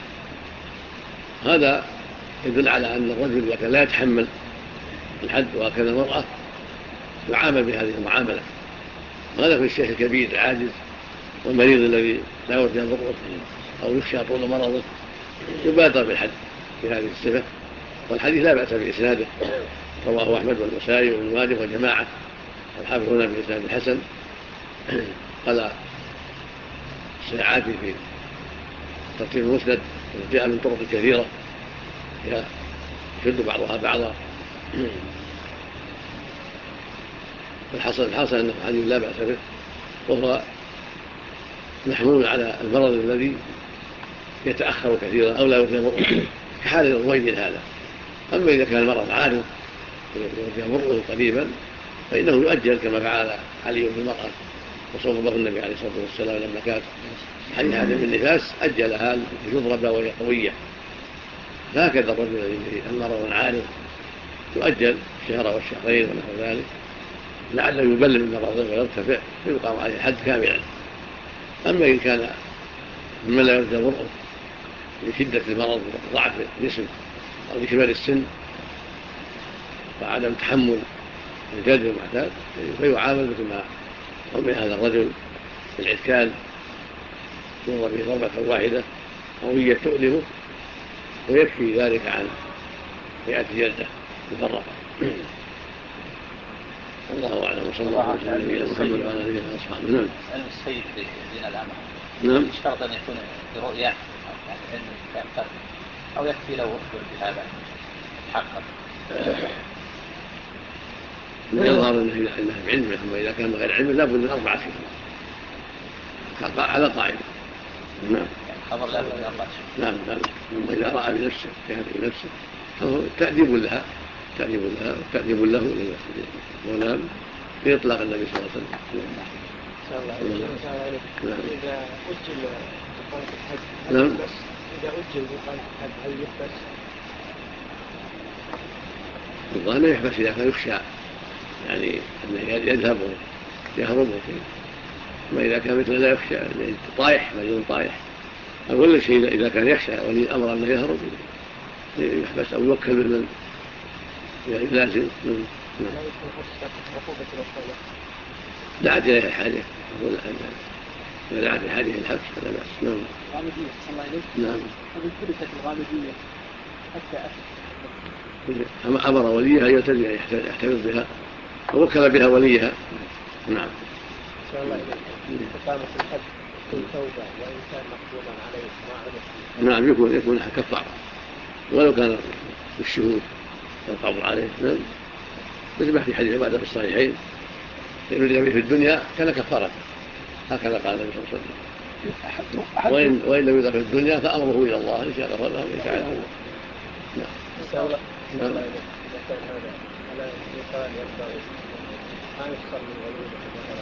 هذا يدل على أن الرجل إذا كان لا يتحمل الحد وكان المرأة يعامل بهذه المعاملة. وهذا في الشيخ الكبير العاجز والمريض الذي لا يرجى ضره أو يخشى طول مرضه يبادر بالحد في هذه الصفة. والحديث لا بأس بإسناده، رواه أحمد والنسائي وابن ماجه وجماعة، والحافظ هنا بإسناد الحسن. قال السيعاتي في ترتيب المسند جاء من طرق كثيرة يشد بعضها بعضا. الحاصل أنه حديث لا بأس به، وهو محمول على المرض الذي يتأخر كثيرا أو لا يمر كحال الرويد هذا. أما إذا كان المرض عارض يمره قريبا فإنه يؤجل كما فعل علي بالمرأة وصوبه النبي عليه الصلاة والسلام لما كانت حديث هذا من النفاس أجلها لتضرب وهي قوية. هكذا الرجل الذي المرض عارض يؤجل الشهر والشهرين ونحو ذلك لعله يبلل المرض ويرتفع فيقام عليه الحد كاملا. أما إن كان ممن لا يرجى مرضه لشدة المرض وضعف الجسم أو لكبر السن وعدم تحمل الجلد المعتاد فيعامل مثل ما عمل هذا الرجل بالعتكال، يضرب به ضربة واحدة قوية تؤلمه ويكفي ذلك عن 100 جلدة مفرقة. الله أعلم وصلى الله على نبينا محمد وعلى آله وأصحابه. نعم. السيد في دين الأمر نعم. يشترط أن يكون برؤية أو يكفي لو أخبر بهذا حقا؟ لا يظهر أنه بعلم، أما إذا كان غير علم لا بد من 4 شهور على قاعدة. نعم. خبر لا بد من 4 شهور. نعم. إذا رأى بنفسه شهد بنفسه فهو تأديب لها وتأديب له ولام في إطلاق النبي صلى الله عليه وسلم. إذا أجل إقامة الحج نعم. إذا أجل إقامة الحج هل يحبس؟ الظاهر لا يحبس إذا كان يخشى يعني أنه يذهب ويهرب ما إذا كان مثل لا يخشى طايح مجنون طايح أو كل شيء. إذا كان يخشى ولي الأمر أنه يهرب يحبس أو يوكل من يلازم. لا عاد إليه الحاجة أقول لا عاد الحاجة الحبس فلا بأس. نعم. الغامدية صلى الله عليه نعم. هذه تركت الغامدية حتى أمر وليها يلتزم يحتفظ بها ووكل بها وليها. نعم. صلى الله عليه إقامة الحج بالتوبة وإن كان مقدوما عليه ما عرف. نعم يكون كفارة ولو كان بالشهود القبر عليه. نعم. مثل ما في حديث عبادة في الصحيحين يريد به في الدنيا كان كفارة هكذا قال النبي صلى الله عليه وسلم. وإن لم يرد في الدنيا فأمره إلى الله إن شاء غفر له وإن شاء عذبه. نعم. إذا كان هذا على مثال ينبغي ما يحصل من وليدة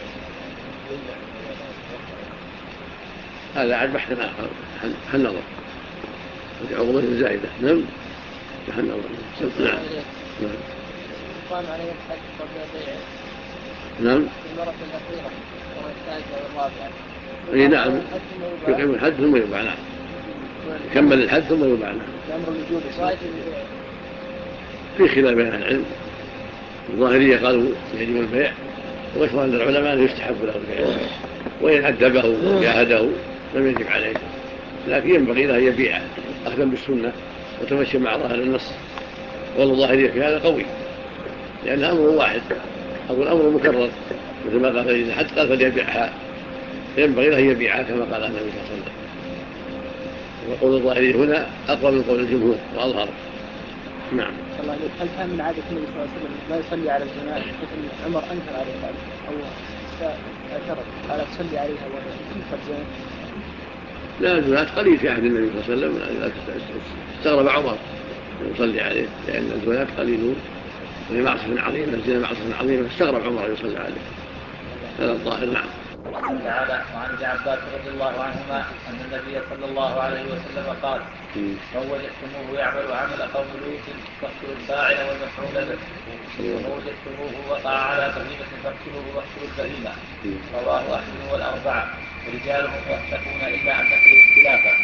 هذا عاد بحث آخر حنظر عقوبة زائدة. نعم. حنظر. نعم. قام عليه الحج قبل بيعه. نعم. المرة الأخيرة والثالثة والرابعة. اي نعم. يقيم الحد ثم يباع. نعم. يكمل الحد ثم يباع. نعم. الأمر الوجود صحيح في خلاف بين العلم. الظاهرية قالوا يجب البيع وإخوان العلماء يستحب له البيع وإن أدبه وجاهده لم يجب عليه لكن ينبغي له أن يبيع أخذا بالسنة وتمشي مع ظاهر النص. والظاهرية في هذا قوي لأن أمر واحد أو الأمر مكرر مثل ما قال إذا حد قال فليبيعها ينبغي له أن يبيعها كما قال النبي صلى الله عليه وسلم. وقول الظاهرية هنا أقوى من قول الجمهور وأظهر. نعم. هل كان من عادة النبي صلى الله عليه وسلم لا يصلي على الجنائز حيث أن عمر أنكر عليه ذلك أو اعترض قال تصلي عليها وهي فرجين؟ لا الجنائز قليل في عهد النبي صلى الله عليه وسلم استغرب عمر يصلي عليه لأن الجنائز قليلون وهي معصية عظيمة الزنا معصية عظيمة فاستغرب عمر أن يصلي عليه. هذا الظاهر. نعم. تعالى وعن ابن عباس رضي الله عنهما أن النبي صلى الله عليه وسلم قال من وجدتموه يعمل عمل قوم لوط فاقتلوا الفاعل والمفعول به ومن وجدتموه وقع على بهيمة فاقتلوه واقتلوا البهيمة. رواه أحمد والأربعة ورجالهم موثقون إلا أن فيه اختلافا.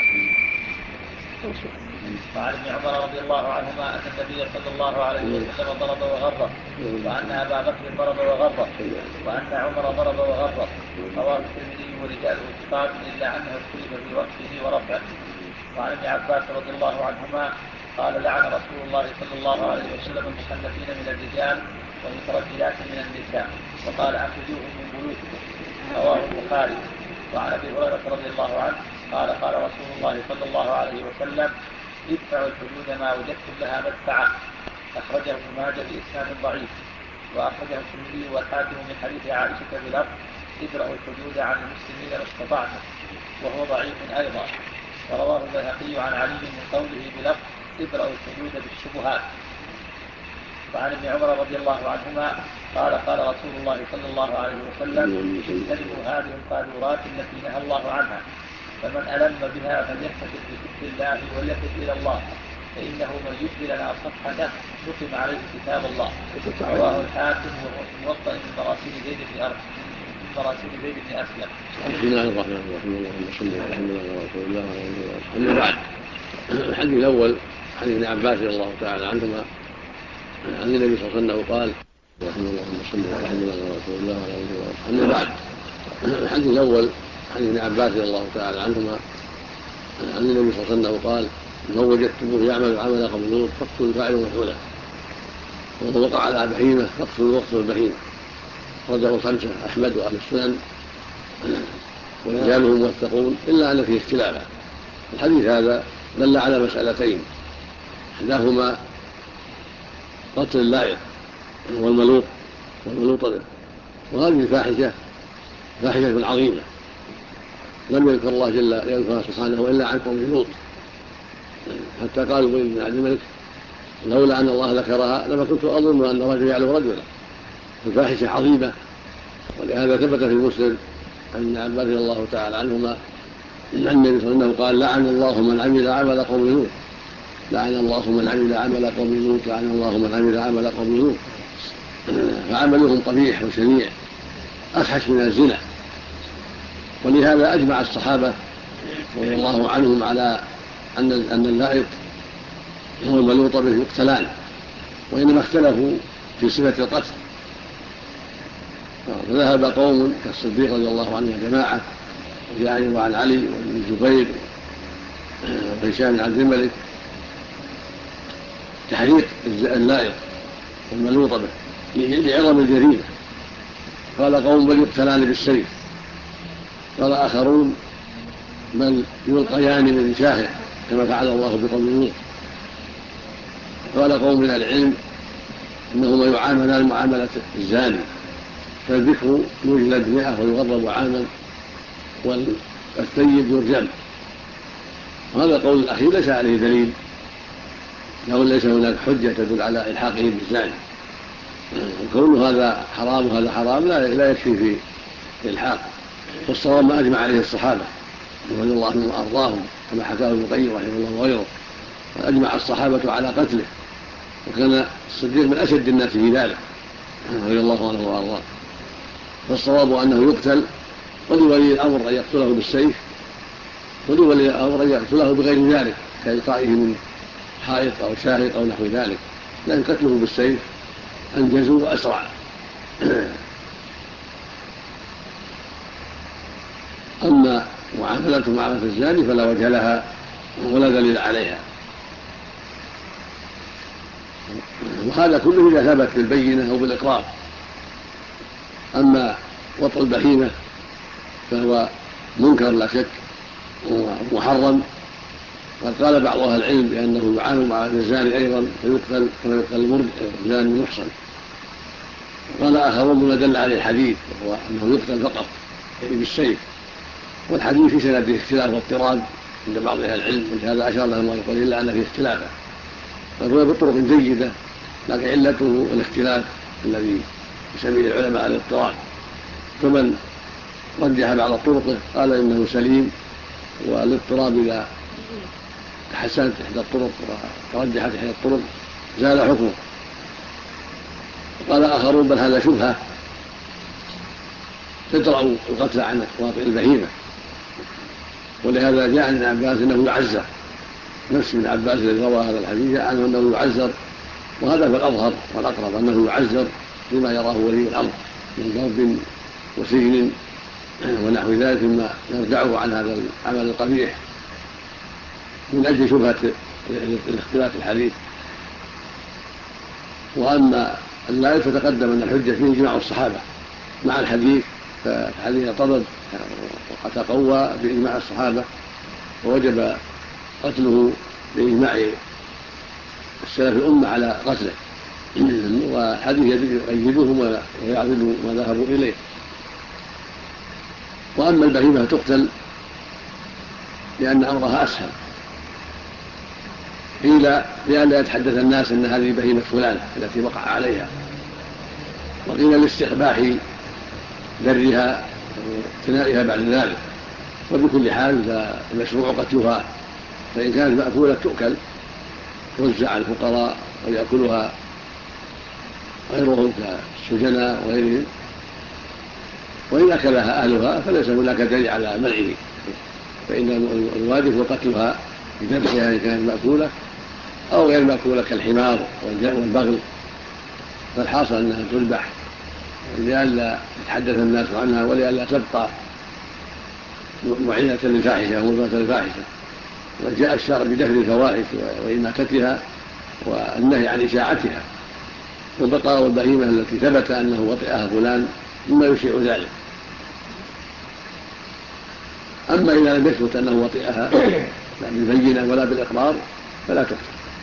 وعن ابن عمر رضي الله عنهما أن النبي صلى الله عليه وسلم ضرب وغضب وأن أبا بكر ضرب وغضب وأن عمر ضرب وغضب. رواه الترمذي ورجاله ثقات إلا أنه اختلف في وقته ورفعه. وعن ابن عباس رضي الله عنهما قال لعن رسول الله صلى الله عليه وسلم المخلفين من الرجال والمترجلات من النساء وقال أخرجوهم من بيوتكم. رواه البخاري. وعن ابي هريره رضي الله عنه قال قال رسول الله صلى الله عليه وسلم: ادفعوا الحدود ما وجدتم لها مدفعة. أخرجه ابن ماجه بإسناد ضعيف، وأخرجه الترمذي والحاكم من حديث عائشة بلفظ: ادرأوا الحدود عن المسلمين ما استطعتم، وهو ضعيف أيضا. ورواه البيهقي عن علي من قوله بلفظ: ادرأوا الحدود بالشبهات. وعن ابن عمر رضي الله عنهما قال: قال رسول الله صلى الله عليه وسلم: اجتنبوا هذه القاذورات التي نهى الله عنها، فمن ألم بها فليحتفل بذكر الله وليتب إلى الله، فإنه من يتبع لنا صفحته ختم عليه كتاب الله. رواه الحاكم وهو في الموطأ من مراسيل زيد بن أسلم. بسم الله الرحمن الرحيم. اللهم صل على محمد وعلى رسول الله وعلى اله وصحبه. أما بعد، الحديث الأول حديث ابن عباس رضي الله تعالى عنهما عن النبي صلى الله عليه وسلم قال: اللهم صل على محمد وعلى رسول الله وعلى اله وصحبه. أما بعد، الحديث الأول حديث ابن عباس رضي الله تعالى عنهما عن النبي صلى الله عليه وسلم قال: من وجدتموه يعمل عمل قوم لوط فاقتلوا الفاعل مفعوله، ومن وقع على بهيمه فاقتلوا البهيمه. رده الخمسه احمد واهل السنن ورجالهم موثقون الا ان فيه اختلافا. الحديث هذا دل على مسالتين: احداهما قتل اللائق والملوط به، وهذه الفاحشه فاحشه عظيمه لم يذكر الله يذكرها سبحانه الا عن قوم لوط، حتى قالوا بن عبد الملك: لولا أن الله ذكرها لما كنت أظن أن رجل يعلو رجلا. الفاحشة عظيمة، ولهذا ثبت في مسلم عن ابن عباس رضي الله تعالى عنهما أن النبي صلى الله عليه وسلم قال: لعن الله من عمل عمل قوم لوط، لعن الله من عمل عمل قوم لوط، لعن الله من عمل عمل قوم لوط. فعملهم قبيح وشنيع أفحش من الزنا. ولهذا أجمع الصحابة رضي الله عنهم على أن اللائق والملوط به يقتلان، وإنما اختلفوا في صفة القتل. فذهب قوم كالصديق رضي الله عنه وجماعة وعن علي وابن الزبير وهشام بن عبد الملك تحريق اللائق والملوط به لعظم الجريمة. قال قوم: بل يقتلان بالسيف. قال آخرون: بل يلقيان من شاهق كما فعل الله بقوم لوط. قال قوم من العلم: إنهما يعاملان معاملة الزاني، فالذكر يجلد 100 ويغرب عاما، والثيب يرجم. وهذا القول الأخير ليس عليه دليل، لو ليس هناك حجة تدل على إلحاقه بالزاني. وكون هذا حرام وهذا حرام لا يكفي في الحاق. والصواب ما أجمع عليه الصحابة رضي الله عنهم وأرضاهم، كما حكاه ابن القيم رحمه الله وغيره، وأجمع الصحابة على قتله، وكان الصديق من أشد الناس في ذلك رضي الله عنه وأرضاه. فالصواب أنه يقتل، ولولي الأمر أن يقتله بالسيف، ولولي الأمر أن يقتله بغير ذلك كإلقائه من حائط أو شاهق أو نحو ذلك، لأن قتله بالسيف أنجز وأسرع. أما معاملة الزاني فلا وجه لها ولا دليل عليها. وهذا كله إذا ثبت بالبينة أو بالإقرار. أما وطء البهيمة فهو منكر لا شك ومحرم. قد قال بعض أهل العلم بأنه يعامل مع الزاني أيضا فيقتل كما يقتل الزاني المحصن. قال آخرون بما دل عليه الحديث وهو أنه يقتل فقط بالسيف. والحديث في سنده اختلاف واضطراب عند بعض أهل العلم، ولهذا أشار له الله يقول إلا أن فيه اختلافا، فهو بطرق جيدة، لكن علته الاختلاف الذي يسميه العلماء الاضطراب. فمن رجح بعض طرقه قال إنه سليم، والاضطراب إذا تحسنت إحدى الطرق ورجحت إحدى الطرق زال حكمه. قال آخرون بل هذا شبهة تدرأ القتل عن واطئ البهيمة، ولهذا جاء عن ابن عباس انه يعزر. نفس ابن عباس الذي روى هذا الحديث جاء عنه انه يعزر، وهذا هو الاظهر والاقرب انه يعزر بما يراه ولي الامر من ضرب وسجن ونحو ذلك، ثم يرجعه عن هذا العمل القبيح من اجل شبهه الاختلاف الحديث. واما لا يتقدم ان الحجه فيه اجماع الصحابه مع الحديث، فالحديث طرد وتقوى بإجماع الصحابة ووجب قتله بإجماع السلف الأمة على قتله، والحديث يؤيدهم ويعرض ما ذهبوا إليه. وأما البهيمة تقتل لأن أمرها أسهل، قيل لئلا يتحدث الناس أن هذه بهيمة فلان التي وقع عليها، وقيل لاستقباح ذرها واقتنائها بعد ذلك. وبكل حال فالمشروع قتلها، فإن كانت مأكولة تؤكل توزع على الفقراء ويأكلها غيرهم كالسجناء وغيرهم، وإن أكلها أهلها فليس هناك دليل على منعه، فإن الواجب هو قتلها بذبحها إن كانت مأكولة أو غير مأكولة كالحمار والبغل. فالحاصل أنها تذبح لئلا يتحدث الناس عنها ولئلا تبقى معينة للفاحشة ومضرة للفاحشة. وجاء الشرع بدفن الفواحش وإماتتها والنهي عن إشاعتها. والبقرة والبهيمة التي ثبت أنه وطئها فلان مما يشيع ذلك. أما إذا لم يثبت أنه وطئها لا بالبينة ولا بالإقرار فلا تقتل.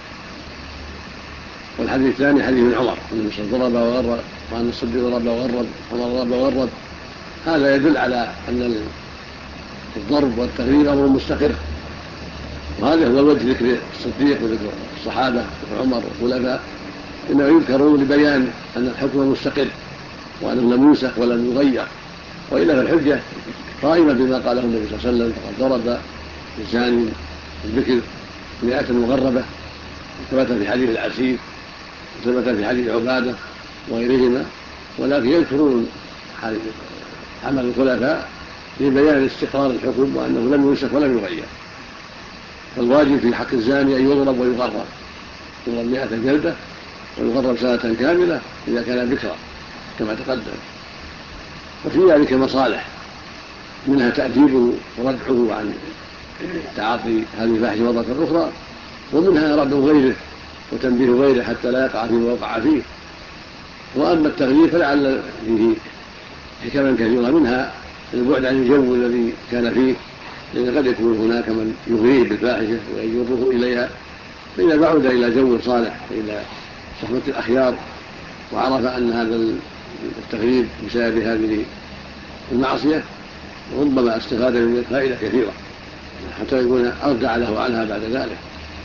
والحديث الثاني حديث عمر أن ضرب وغرب، وأن الصديق ضرب وغرب، ومن ضرب وغرب. هذا يدل على أن الضرب والتغريب أمر مستقر، وهذا هو وجه ذكر الصديق وذكر الصحابة وعمر والخلفاء، إنما يذكرون لبيان أن الحكم مستقر وأنه لم ينسخ ولم يغير. وإلا فالحجة قائمة بما قاله النبي صلى الله عليه وسلم: فقد ضرب الزاني البكر 100 مغربة، ثبت في حديث العسير وثبت في حديث عبادة وغيرهما. ولكن يذكرون عمل الخلفاء لبيان استقرار الحكم وأنه لم ينسخ ولم يغير. فالواجب في حق الزاني أن يضرب ويغرب، يضرب 100 جلدة ويغرب سنة كاملة إذا كان بكرا كما تقدم. وفي ذلك مصالح، منها تأديبه وردعه عن تعاطي هذه الفاحشة مرة أخرى، ومنها ردع غيره وتنبيه غيره حتى لا يقع فيما وقع فيه. وأما التغيير فلعل فيه حكما كثيرة، منها البعد عن الجو الذي كان فيه، لأن قد يكون هناك من يغريه بالفاحشة ويجره إليها، فإذا بعد إلى جو صالح وإلى صحبة الأخيار وعرف أن هذا التغيير بسبب هذه المعصية ربما استفاد من فائدة كثيرة حتى يكون أرجع له عنها بعد ذلك.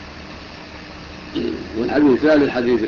والحديث الثالث حديث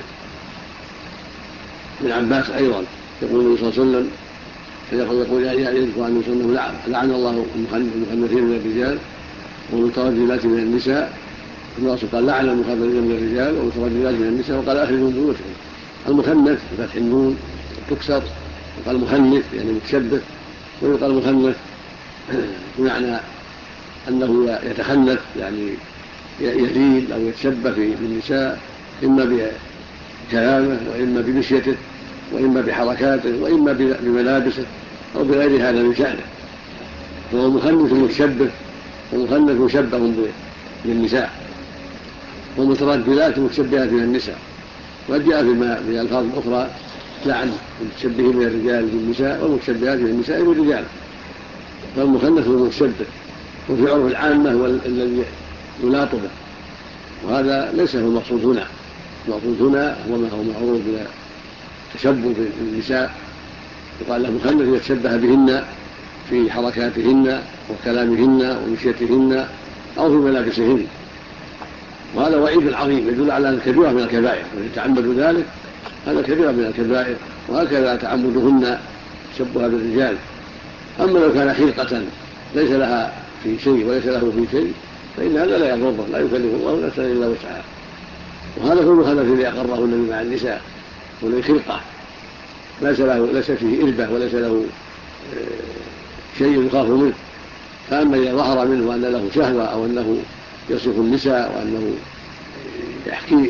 ابن عباس أيضا، يقول النبي صلى الله عليه وسلم يقول يذكر عنه سنه: لعن الله المخنثين من الرجال والمترجلات من النساء. الرسول قال: لعن المخنثين من الرجال والمترجلات من النساء، وقال: أخرجوا من بيوتهم. المخنث بفتح النون تكسر، وقال مخنث يعني متشبه، ويقال مخنث بمعنى أنه يتخنث يعني يزيد أو يتشبه بالنساء، إما بكلامه وإما بمشيته وإما بحركاته وإما بملابسه أو بغير هذا من شأنه. فهو مخنث متشبه، ومخنث مشبه بالنساء، ومترجلات متشبهات من النساء. وجاء في ألفاظ أخرى لعن المتشبهين من الرجال بالنساء والمتشبهات من النساء بالرجال. فالمخنث هو المتشبه، وفي عرف العامة هو الذي يلاطبه، وهذا ليس هو المقصود هنا. المقصود هنا هو ما هو معروف بالتشبه بالنساء، يقال له مخنث يتشبه بهن في حركاتهن وكلامهن ومشيتهن أو في ملابسهن. وهذا وعيد عظيم يدل على أن كبيرة من الكبائر، ومن يتعمد ذلك هذا كبيرة من الكبائر، وهكذا تعمدهن تشبه بالرجال. أما لو كان خلقة ليس لها في شيء وليس له في شيء فإن هذا لا يضره، لا يكلف الله نفسا إلا وسعها. وهذا هو المخنث الذي أقره النبي مع النساء، والذي خلقة ليس فيه إربة وليس له شيء يخاف منه. فأما إذا ظهر منه أن له شهوة أو أنه يصف النساء وأنه يحكي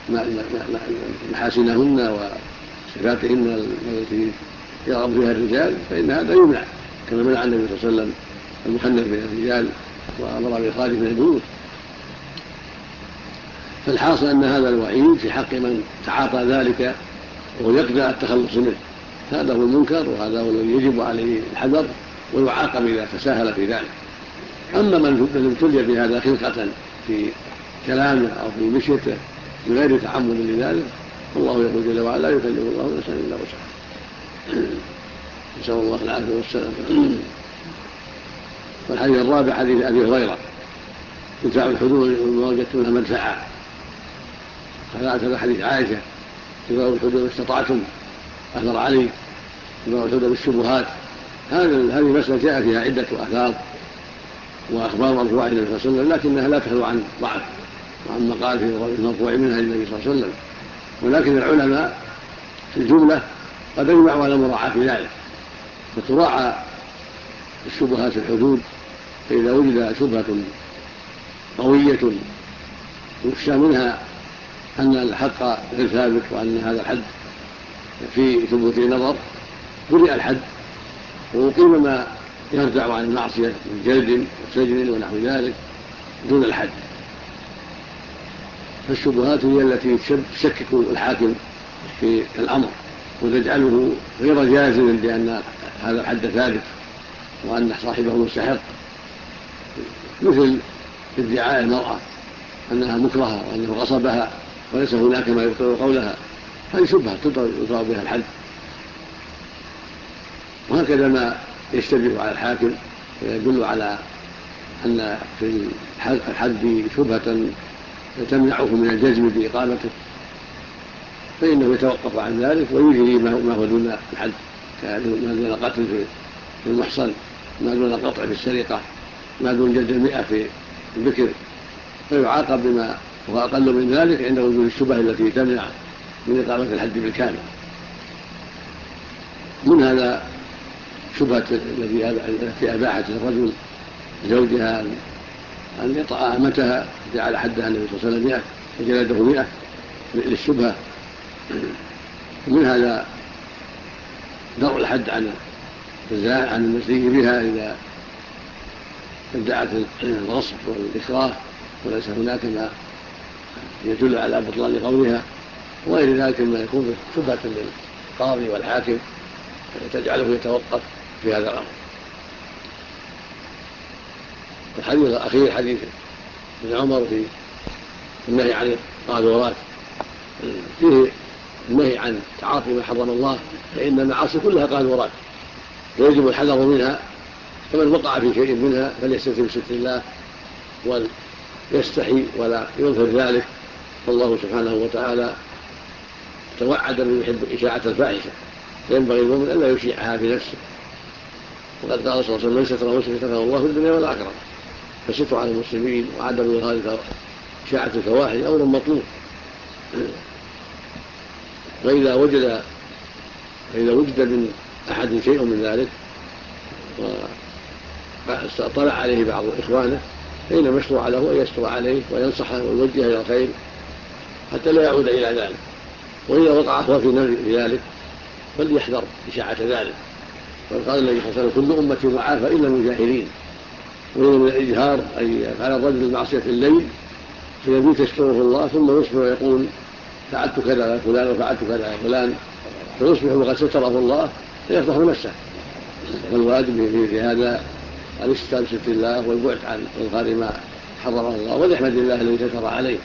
محاسنهن وصفاتهن التي يرغب فيها الرجال فإن هذا يمنع، كما منع النبي صلى الله عليه وسلم المخنث من الرجال وأمر بالإخراج من البيوت. فالحاصل أن هذا الوعيد في حق من تعاطى ذلك وهو يقدر التخلص منه، هذا هو المنكر، وهذا هو الذي يجب عليه الحذر ويعاقب إذا تساهل في ذلك. أما من ابتلي بهذا خلقة في كلامه أو في مشيته بغير تعمد لذلك، الله يقول جل وعلا: لا يكلف الله نفسا إلا وسعها. نسأل الله العافية والسلام. والحديث الرابع حديث أبي هريرة: ادفعوا الحدود وما وجدتم لها مدفعا. هذا حديث عائشة: ادفعوا الحدود ما استطعتم. أثر علي: ادفعوا الحدود بالشبهات. هذه مسألة جاء فيها عدة آثار وأخبار مرفوعة إلى النبي صلى الله عليه وسلم، لكنها لا تخلو عن ضعف وعن مقال في المرفوع منها للنبي صلى الله عليه وسلم. ولكن العلماء في الجملة قد أجمعوا على مراعاة ذلك، فتراعى الشبهات في الحدود. فإذا وجد شبهة قوية يخشى منها أن الحق غير ثابت وأن هذا الحد في ثبوت نظر، برئ الحد وأقيم ما يرجع عن المعصية من جلد وسجن ونحو ذلك دون الحد. فالشبهات هي التي تشكك الحاكم في الأمر وتجعله غير جازم بأن هذا الحد ثابت وأن صاحبه مستحق، مثل ادعاء المرأة أنها مكرهة وأنه غصبها وليس هناك ما يبطل قولها، هذه شبهة يطلق بها الحد. وهكذا ما يشتبه على الحاكم ويدل على أن في الحد شبهة تمنعه من الجزم بإقامته، فإنه يتوقف عن ذلك ويجري ما هو دون الحد، ما دون قتل في المحصن، ما دون قطع في السرقة، ما دون جلد 100 في البكر، فيعاقب بما هو أقل من ذلك عند وجود الشبهة التي تمنع من إقامة الحد بالكامل. من هذا شبهة التي أباحت للرجل زوجها أن يطأ أمتها جعل حدها النبي صلى الله عليه وسلم 100 وجلده 100 للشبهة. ومن هذا درء الحد عن المسيء بها إذا ادعت الغصب والإكراه وليس هناك ما يدل على بطلان قولها، وغير ذلك ما يكون شبهة للقاضي والحاكم تجعله يتوقف في هذا الأمر. الحديث الأخير حديث ابن عمر في النهي عن القاذورات، فيه النهي عن تعاطي ما حرم الله، فإن المعاصي كلها قاذورات ويجب الحذر منها، فمن وقع في شيء منها فليستتر بستر الله وليستحي ولا يظهر ذلك، فالله سبحانه وتعالى توعد من يحب إشاعة الفاحشة، فينبغي المؤمن ألا يشيعها في نفسه. وقد قال صلى الله عليه وسلم: من ستر مسلم ستره الله في الدنيا والآخرة. فالستر على المسلمين وعدم إظهار إشاعة الفواحش أمر مطلوب. فإذا وجد من أحد شيء من ذلك وطلع عليه بعض إخوانه، فإن مشروع له أن يستر عليه وينصحه ويوجهه إلى الخير حتى لا يعود إلى ذلك. وإذا وقع أخوه في ذلك فليحذر إشاعة ذلك. وقال النبي صلى الله عليه وسلم: كل أمتي معافى إلا المجاهرين. وهو من الإجهار أن يفعل الرجل المعصية في الليل فيبيت يستره الله ثم يصبح ويقول: فعلت كذا يا فلان وفعلت كذا يا فلان، فيصبح وقد ستره الله فيفضح نفسه. فالواجب في هذا الاستتار بستر الله والبعد عن إظهار ما حرمه الله، وليحمد الله الذي ستر عليه.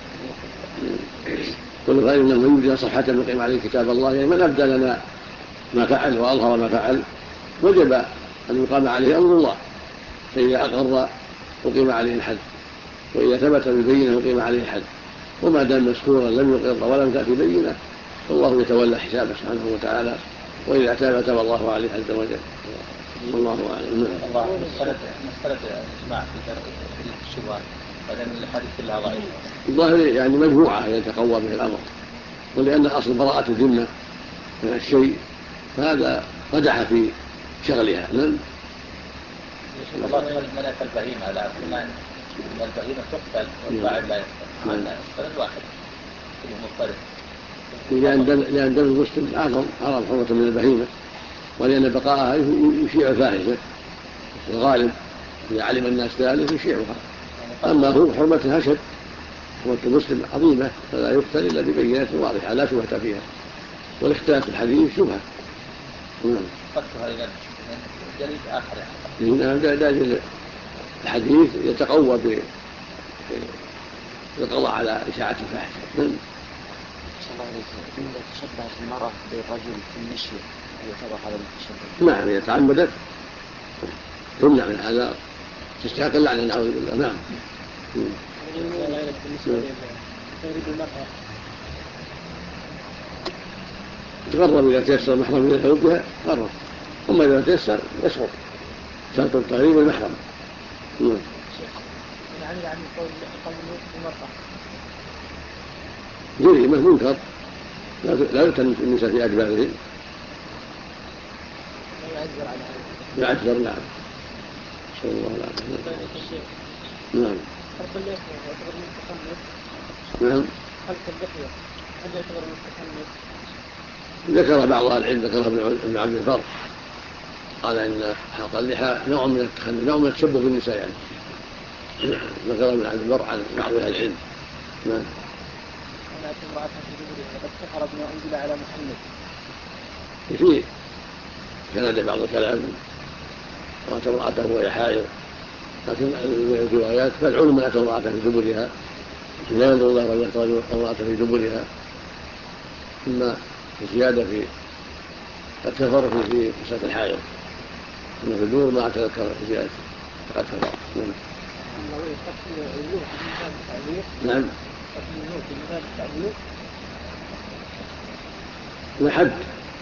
كل خير انه يوجد صفحة نقيم عليه كتاب الله، يعني من أبدى لنا ما فعل وأظهر ما فعل وجب أن يقام عليه أمر الله، فإذا أقر أقيم عليه الحد، وإذا ثبت بالبينة أقيم عليه الحد، وما دام مستورا لم يقر ولم تأتي بينة فالله يتولى حسابه سبحانه وتعالى، وإذا تاب تاب الله عليه عز وجل. والله أعلم. مسألة الإجماع في ترك الشبهات وأن الحديث كلها ضعيفة، الظاهر يعني مجموعة يتقوى به الأمر، ولأن أصل براءة الذمة من الشيء فهذا قدح في شغلها. الله ملك البهيمة لا أن البهيمة تقتل والفاعل لا يقتل، الفرد واحد مضطرد، لأن دم المسلم أعظم حرمة من البهيمة، ولأن بقاءها يشيع الفاحشة الغالب، إذا علم الناس ذلك يشيعها. أما هو حرمتها أشد، حرمة المسلم عظيمة فلا يقتل إلا ببينات واضحة لا شبهة فيها، والاختلاف في الحديث شبهة. قصها إلى جلد آخر، لا الحديث يتقوى بالقضاء على إشاعة الفاحشة. صلى الله عليه وسلم إذا تشبهت المرأة بالرجل في المشي يعتبر هذا التشبه؟ نعم إذا تعمدت تمنع من هذا، تستحق اللعنة نعوذ بالله. نعم. تقرب إذا تيسر محرم من حدودها قرب، أما إذا تيسر يسقط شرط التقريب المحرم. يعني قول المرأة جريمة منكر لا يتم النساء في أدبارهم يعذر. نعم. صلى الله عليه وسلم. نعم. خلق اللحية يعتبر من التخنث؟ نعم. خلق اللحية هل يعتبر من التخنث؟ ذكر بعض أهل العلم، ذكر ابن عبد البر قال إن حلق اللحى نوع من التخنث، نوع من التشبه بالنساء يعني. ذكر ابن عبد البر عن بعض أهل العلم. نعم. أنا امرأة في جبرها وقد سحر بما أنزل على محمد. فيه كان بعض الكلام وأتى امرأته وهي حائض، لكن الروايات فالعلم من أتى امرأته في دبرها لا ينظر الله رجل أتى امرأته في دبرها، ثم الزيادة في التفرق في مسألة الحائض، أما في الدور ما أتذكر زيادة فقد تفرق. نعم. حد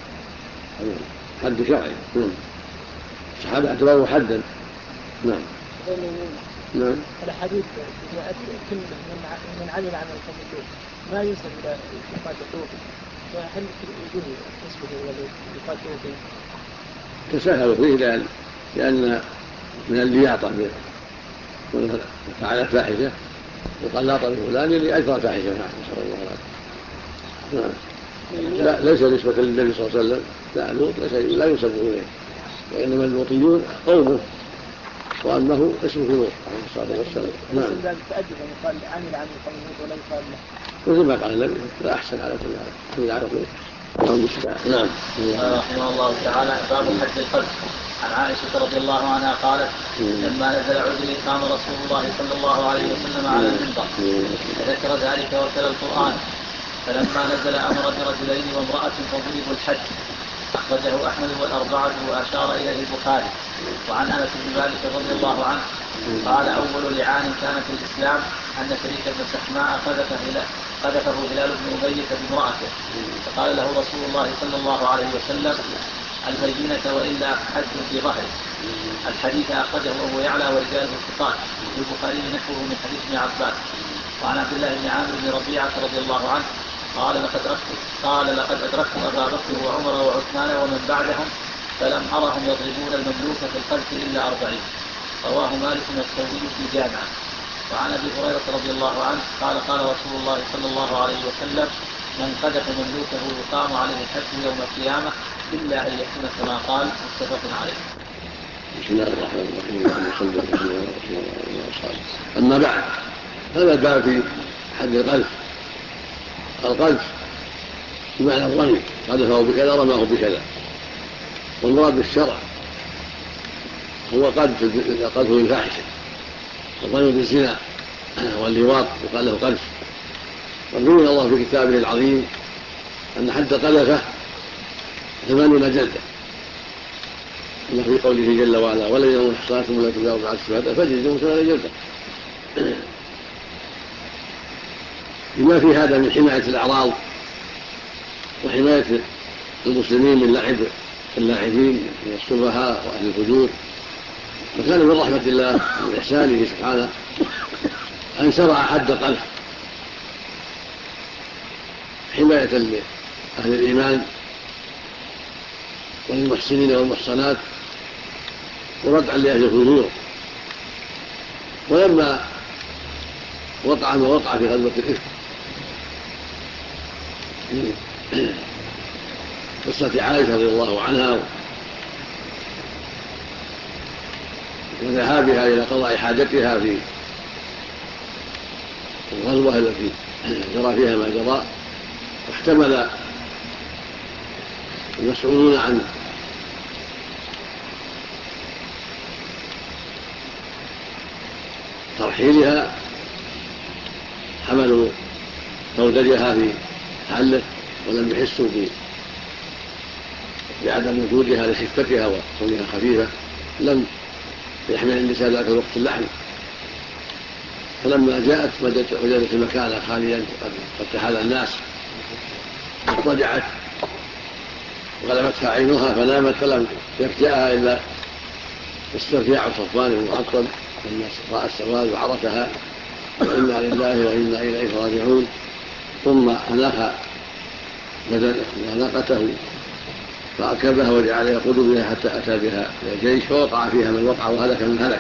شرعي. الصحابة اعتبروه حدا. نعم. نعم. الحديث جاءت كل من عمل عمل فمن ما ينسب إلى إيقاد حقوقه، فهل يجوز نسبه إلى إيقاد حقوقه؟ تساهلوا فيه لأن من اللياطة فعل فاحشة وقال لا طريق فلان لأجرى فاحشة. نسأل الله العافية. لا ليس نسبة للنبي صلى الله عليه وسلم، لا لوط لا ينسب إليه، وإنما اللوطيون قومه وأنه اسمه لوط عليه الصلاة والسلام. نعم. قال عمل عمل قوم لوط ولا يقال له مثل ما قال النبي لا أحسن على كل حال يعرف له. نعم. رحمه الله تعالى. باب حد القذف. عن عائشة رضي الله عنها قالت لما نزل عذري قام رسول الله صلى الله عليه وسلم على المنبر فذكر ذلك وتلا القرآن، فلما نزل أمر برجلين وامرأة فضربوا الحد. أخرجه أحمد والأربعة وأشار إليه البخاري. وعن أنس بن مالك رضي الله عنه قال أول لعان كان في الإسلام أن شريك بن سحماء قذفه هلال بن أمية بامرأته، فقال له رسول الله صلى الله عليه وسلم البينة وإلا حد في ظهره. الحديث أخرجه أبو يعلى ورجاله الثقات، والبخاري نحوه من حديث ابن عباس. وعن عبد الله بن عامر بن ربيعة رضي الله عنه قال لقد أدركت أبا بكر وعمر وعثمان ومن بعدهم فلم أرهم يضربون المملوك في القذف إلا 40. رواه مالك والثوري في الجامع. وعن أبي هريرة رضي الله عنه قال قال رسول الله صلى الله عليه وسلم من قذف مملوكه يقام عليه الحد يوم القيامة إلا أن يكون كما قال. متفق عليه. بسم الله الرحمن الرحيم. صلى الله عليه وسلم. أما بعد، هذا الباب في حد القذف بمعنى الرمي، قذفه بكذا رماه بكذا، والمراد بالشرع هو قذف الفاحشة، الرمي بالزنا واللواط يقال له قذف. وبين الله في كتابه العظيم أن حد قذفه 80 جلدة، كما في قوله جل وعلا ولن يوم محصناتهم ولا تجاوز بعد الشهادة فاجلدوهم 80 جلدة. بما في هذا من حماية الأعراض وحماية المسلمين من لعب اللاعبين من السفهاء وأهل الفجور. وكان من رحمة الله ومن إحسانه سبحانه أن شرع حد القذف حماية لأهل الإيمان وللمحسنين والمحصنات وردعا لأهل الفجور. ولما وقع ما وقع في غزوة الإفك قصة عائشة رضي الله عنها وذهابها إلى قضاء حاجتها في الغزوة التي جرى فيها ما جرى، واحتمل المسؤولون عن ترحيلها حملوا زوجها في حله ولم يحسوا بعدم وجودها لخفتها وكونها خفيفة، لم يحمل النساء ذاك الوقت اللحم، فلما جاءت وجدت المكان خاليا قد تحال الناس، اضطجعت وغلبتها عينها فنامت، فلم يفجأها إلا استرجاع صفوان المعطل لما رأى السواد وعرفها وإنا لله وإنا إليه راجعون، ثم أناخ ناقته فأركبها وجعل يقود بها حتى أتى بها إلى الجيش فوقع فيها من وقع وهلك من هلك.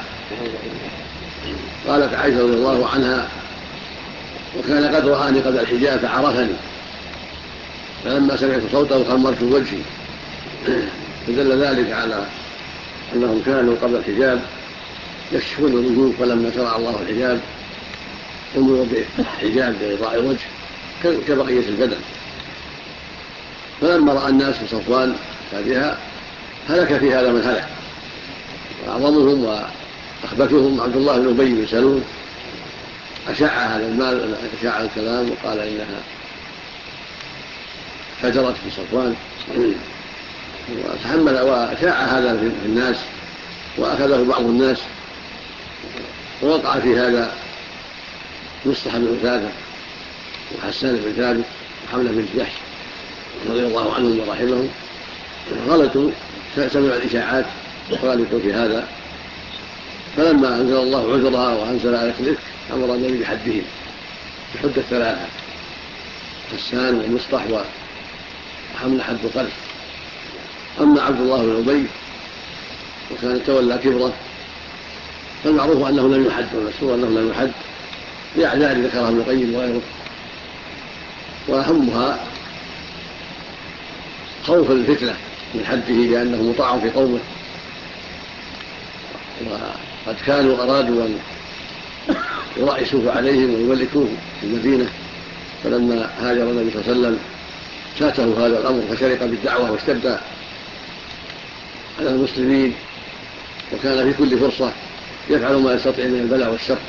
قالت عائشة رضي الله عنها: وكان قد رآني قبل الحجاب فعرفني، فلما سمعت صوته خمرت وجهي، فدل ذلك على أنهم كانوا قبل الحجاب يكشفون الوجوه، فلما شرع الله الحجاب أمروا بحجاب لغطاء الوجه كبقية البدن. فلما رأى الناس في صفوان بها هلك في هذا من هلك، وأعظمهم وأخبثهم عبد الله بن أبي بن سلول أشاع هذا المال، أشاع الكلام وقال إنها فجرت في صفوان، وتحمل وشاع هذا في الناس وأخذه بعض الناس، ووقع في هذا مصطح بن عتابة وحسان بن ثابت وحملة بن جحش رضي الله عنهم ورحمهم، غلطوا سمعوا الإشاعات وغلطوا في هذا، فلما أنزل الله عذرها وأنزل آية الإفك أمر النبي بحدهم بحد الثلاثة، حسان ومصطح وحمل حد قذف. أما عبد الله بن أبي وكان تولى كبره فالمعروف أنه لم يحد، والمشهور أنه لم يحد لأعذار ذكرها ابن القيم وغيره، وأهمها خوف الفتنة من حده لأنه مطاع في قومه، وقد كانوا أرادوا أن يرأسوه عليهم ويملكوه في المدينة، فلما هاجر النبي صلى الله عليه وسلم فاته هذا الأمر فشرق بالدعوة واشتد على المسلمين، وكان في كل فرصة يفعل ما يستطيع من البلاء والشر.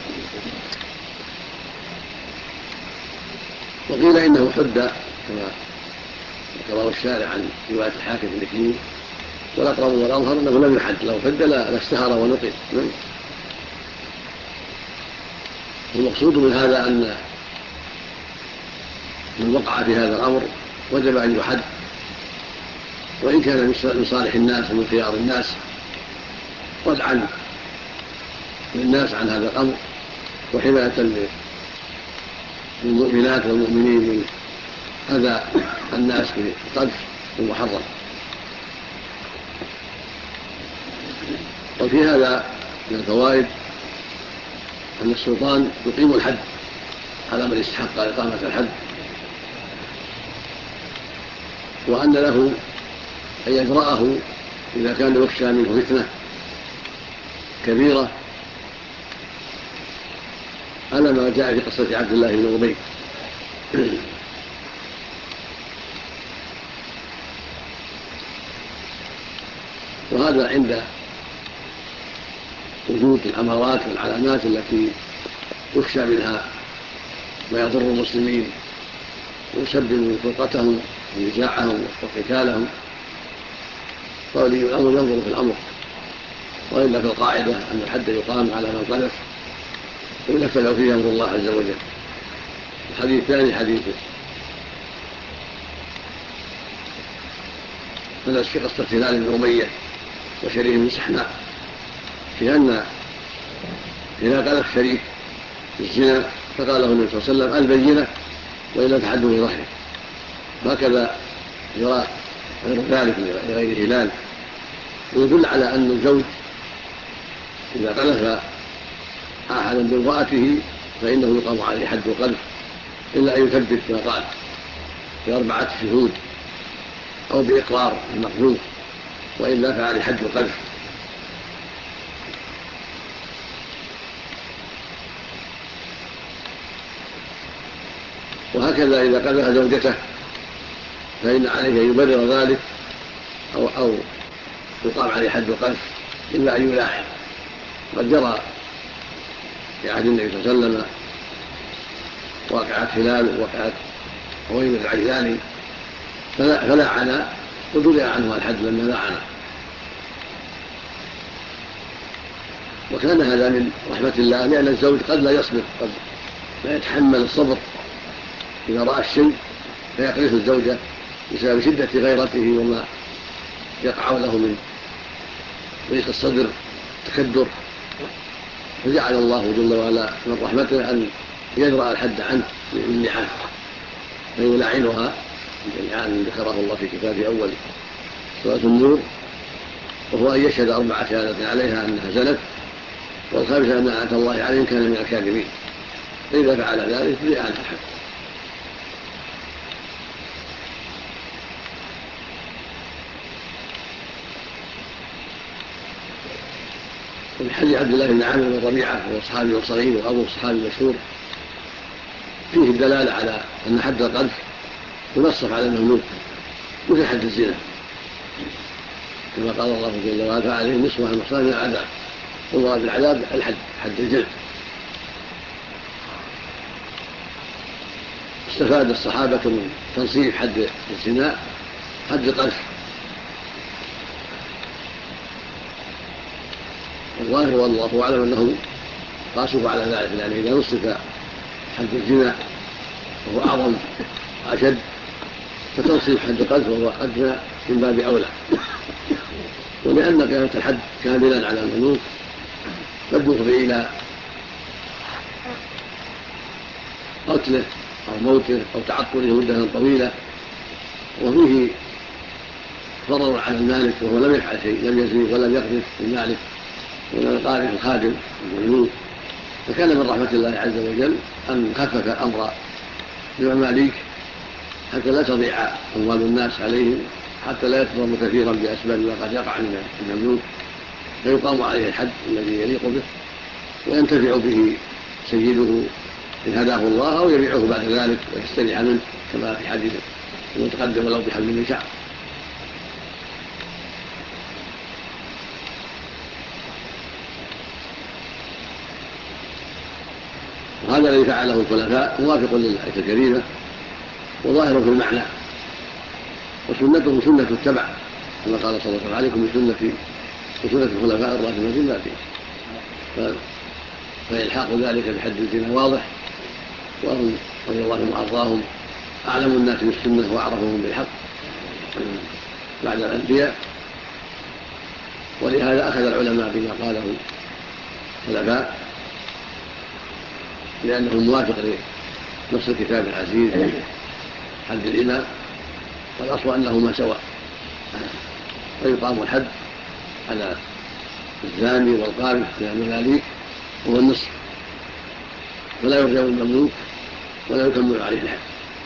وقيل إنه حد كما ذكره الشارع عن رواية الحاكم بن كثير، والأقرب والأظهر أنه لم يحد، لو حد لاستهر ونقل. المقصود من هذا أن من وقع في هذا الأمر وجب أن يحد، وإن كان من صالح الناس ومن خيار الناس، ردعا للناس عن هذا الأمر وحماية للمؤمنات والمؤمنين من أذى الناس بالقذف المحرم. وفي هذا من الفوائد أن السلطان يقيم الحد على من استحق إقامة الحد، وأن له أن يجرأه إذا كان يخشى منه فتنة كبيرة، على ما جاء في قصة عبد الله بن أبي. وهذا عند وجود الأمارات والعلامات التي يخشى منها ما يضر المسلمين ويسبب فرقتهم ونزاعهم وقتالهم، فولي الأمر ينظر في الأمر، وإلا في القاعدة أن الحد يقام على من قذف وينفذ فيه أمر الله عز وجل. الحديث الثاني حديث في قصة هلال بن أمية وشريك بن سحناء، في أن إذا قذف شريك بالزنا فقال له النبي صلى الله عليه وسلم: البينة وإلا فحد بظهره. هكذا يرى غير ذلك لغير هلال، ويدل على أن الزوج إذا قذف أحدا بامرأته فإنه يقام عليه حد القذف، إلا أن يثبت ما قال ب4 شهود أو بإقرار المقذوف، وإلا فعليه حد القذف. وهكذا إذا قذف زوجته فإن عليه أن يبرر ذلك أو يقام عليه حد القذف، إلا أن يلاحظ. قد جرى في عهد النبي صلى الله عليه وسلم، واقعة هلال وواقعة عويمر العجلاني، فلعن وبرئ عنه الحد لما لعن. وكان هذا من رحمة الله، لأن الزوج قد لا يصبر، قد لا يتحمل الصبر إذا رأى الشيء فيقذف الزوجة بسبب شدة غيرته وما يقع له من ضيق الصدر تكدر، فجعل الله جل وعلا من رحمته أن يدرأ الحد عنه باللعان، فيلعنها باللعان ذكره الله في كتابه أول سورة النور، وهو أن يشهد 4 شهادات عليها أنها زنت، والخامسة أن لعنة الله عليهم كان من الكاذبين، فإذا فعل ذلك برئ عنه الحد. وفي حديث عبد الله بن عامر بن ربيعة وهو الصحابي الصغير وأبو الصحابي المشهور فيه الدلالة على أن حد القذف ينصف على المملوك مثل حد الزنا، كما قال الله جل وعلا فعليهم نصف ما المحصنات من العذاب، والمراد بالعذاب الحد، حد الجلد. استفاد الصحابة من تنصيف حد الزنا حد القذف، والظاهر والله أعلم أنه قاسوا على ذلك، لأن إذا نصف حد الزنا وهو أعظم أشد، فتنصيف حد القذف وهو أدنى من باب أولى. ولأن قيامة الحد كاملا على المملوك قد يفضي إلى قتله أو موته أو تعطله مدة طويلة، وفيه ضرر على المالك وهو لم يفعل شيء، لم يزني ولم يقذف المالك ولم يقارف الخادم المملوك. فكان من رحمة الله عز وجل أن خفف الأمر للمماليك حتى لا تضيع أموال الناس عليهم، حتى لا يتضرر كثيرا بأسباب ما قد يقع من المملوك، فيقام عليه الحد الذي يليق به وينتفع به سيده إن هداه الله، أو يبيعه بعد ذلك ويستريح منه كما في حديث المتقدم ولو بحبل من شعر. وهذا الذي فعله الخلفاء موافق للآية الكريمة وظاهر في المعنى، وسنته سنة التبع كما قال صلى الله عليه وسلم عليكم بسنتي وسنة الخلفاء الراشدين من بعدي، فإلحاق ذلك بحد الزنا واضح، وهم رضي الله عنهم وأرضاهم أعلم الناس بالسنة وأعرفهم بالحق بعد الأنبياء، ولهذا أخذ العلماء بما قاله الخلفاء لأنه موافق لنص الكتاب العزيز حد الإمام، والأصل أنهما سواء، ويقام الحد على الزاني والقاذف من المماليك هو النصف، ولا يرجع المملوك ولا يكمل عليه الحد.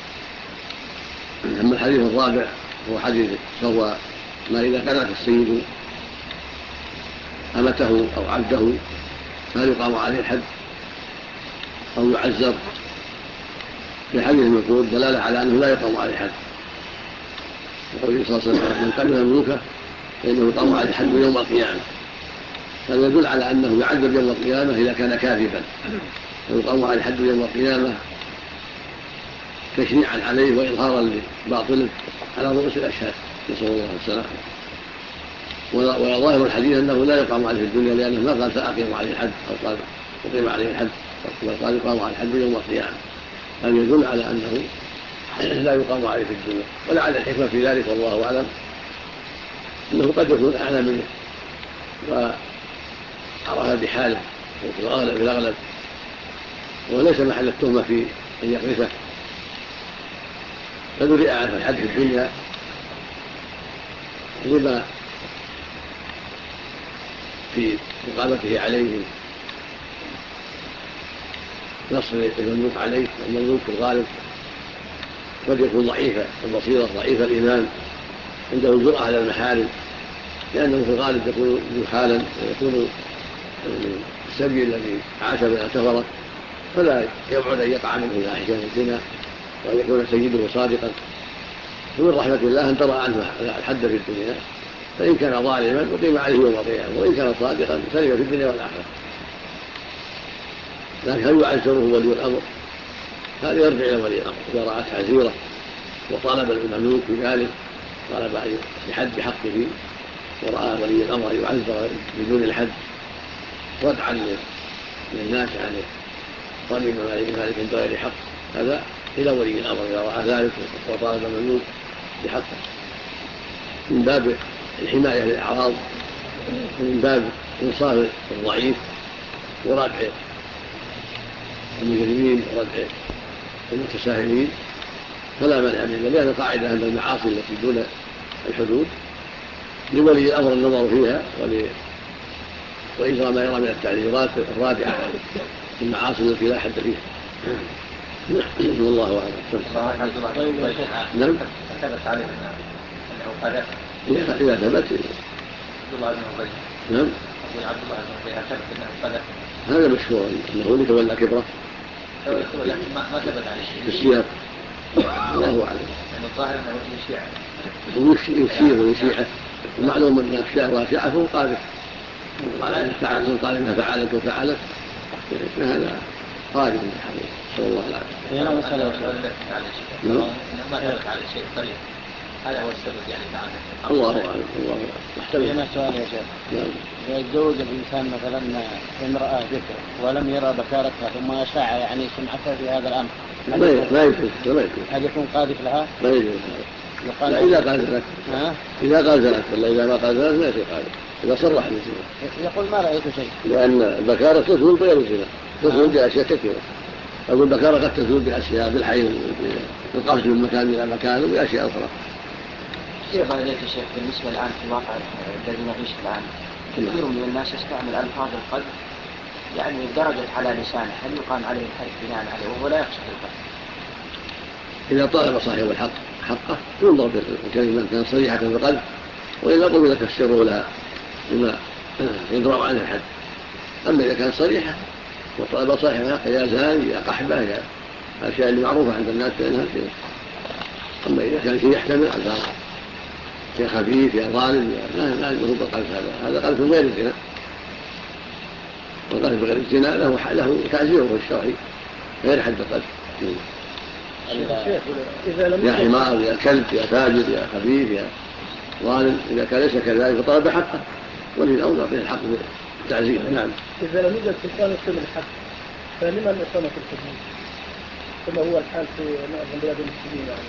أما الحديث الرابع هو حديث فهو ما إذا كانت السيد أمته أو عبده فهل يقام عليه الحد أو يعزر؟ في حديث المذكور دلالة على أنه لا يقام عليه الحد، وقوله صلى الله عليه وسلم من قبل مملوكه فإنه يقام عليه الحد يوم القيامة، هذا يدل على أنه يعذب يوم القيامة إذا كان كاذبا، ويقام عليه الحد يوم القيامة تشريعا عليه وإظهارا لباطله على رؤوس الأشهاد، نسأل الله السلامة. وظاهر الحديث أنه لا يقام عليه في الدنيا، لأنه ما قال سأقيم عليه الحد أو قال أقيم عليه الحد، بل قال يقام عليه الحد يوم القيامة، هذا يدل على أنه لا يقام عليه في الدنيا. ولعل الحكمة في ذلك والله أعلم أنه قد يكون أعلى منه وعرف بحاله في الأغلب، وليس محل التهمة في أن يقذفه، فذرئ عنه الحد في الدنيا لما في إقامته عليه نصر المملوك عليه، والمملوك في الغالب قد يكون ضعيف البصيرة ضعيف الإيمان، عنده الجرأة على المحارم، لأنه في الغالب يكون جحالا ويكون السبي الذي عاش بين الكفرة، فلا يبعد أن يقع منه فاحشة الزنا وأن يكون سيده صادقا. ومن رحمة الله أن ترى عنه الحد في الدنيا، فإن كان ظالما أقيم عليه يوم القيامة، وإن كان صادقا سلم في الدنيا والآخرة. لكن هل يعزره ولي الأمر؟ هذا يرجع إلى ولي الأمر إذا رأى تعزيره وطالب المملوك بذلك، طالب بحد حقه ورأى ولي الأمر يعزر بدون الحد ردعا للناس عن ظلم مالك بغير حق، هذا إلى ولي الأمر إذا رأى ذلك وطالب المملوك بحقه، من باب الحماية للأعراض، من باب إنصاف الضعيف وردع المجرمين وردع المتساهلين، فلا مانع من ذلك. لأن القاعدة أن المعاصي التي دون الحدود لولي الأمر النظر فيها وإجراء ما يرى من التعذيرات الرادعة في المعاصي التي لا حد فيها. والله أعلم. نعم. ثبت عليه أنه قذف. إذا ثبت. عبد الله بن أبي. نعم. عبد الله بن أبي ثبت أنه قذف. هذا مشهور أنه اللي تولى كبره. لكن ما ثبت عليه شيء. في السياق. الله أعلم. يعني الظاهر أنه يشيع. يشيع ويشيعه. المعلوم أن الشيعة واشعة فهو قاذف. قال إنها فعلت وفعلت، فهذا قاذف الحقيقة. صلى الله عليه وسلم. هنا مسألة ما ثبت عليه شيء طريق. هذا هو السبب يعني تعالى. الله أعلم. الله أعلم. هنا سؤال يا شيخ. إذا يتزوج الإنسان مثلا امرأة ذكر ولم يرى بكارتها ثم أشاع يعني سمعتها في هذا الأمر، لا يجوز. هل يكون قاذف لها؟ لا يجوز. لا إذا قاذفت. إذا قاذفت ولا إذا ما قاذفت لا شيء قاذف. إذا صرح بالزنا. يقول ما رأيت شيء. لأن البكارة تزول غير الزنا، تزول بأشياء كثيرة. أقول البكارة قد تزول بأشياء بالحيض، بالقفز من مكان إلى مكان وبأشياء أخرى. شيخ عليك يا شيخ، بالنسبة الآن في الواقع الذي نعيش الآن كثير من الناس يستعمل ألفاظ القذف يعني درجت على لسانه، هل يقام عليه الحد بناء عليه وهو لا يقصد القذف؟ إذا طالب صاحب الحق حقه ينظر بالكلمة كان صريحة بالقذف، وإلا قبل تفسره لها بما يدرأ عنه الحد. أما إذا كان صريحة وطالب صاحب الحق يا زاني يا قحبة يا الأشياء اللي معروفة عند الناس فإنها كذا. أما إذا كان شيء يحتمل يا خفيف يا ظالم لا يجوز القذف. هذا قذف غير الزنا، والقذف غير الزنا له تعزيره الشرعي غير حد القذف. يا حمار يا كلب يا فاجر يا خفيف يا ظالم، إذا كان ليس كذلك فطلب حقه ولي الأمر يعطيه الحق بالتعزير. نعم. إذا لم يوجد سلطان يقيم الحد فلمن إقامة الحدود كما هو الحال في معظم بلاد المسلمين يعني؟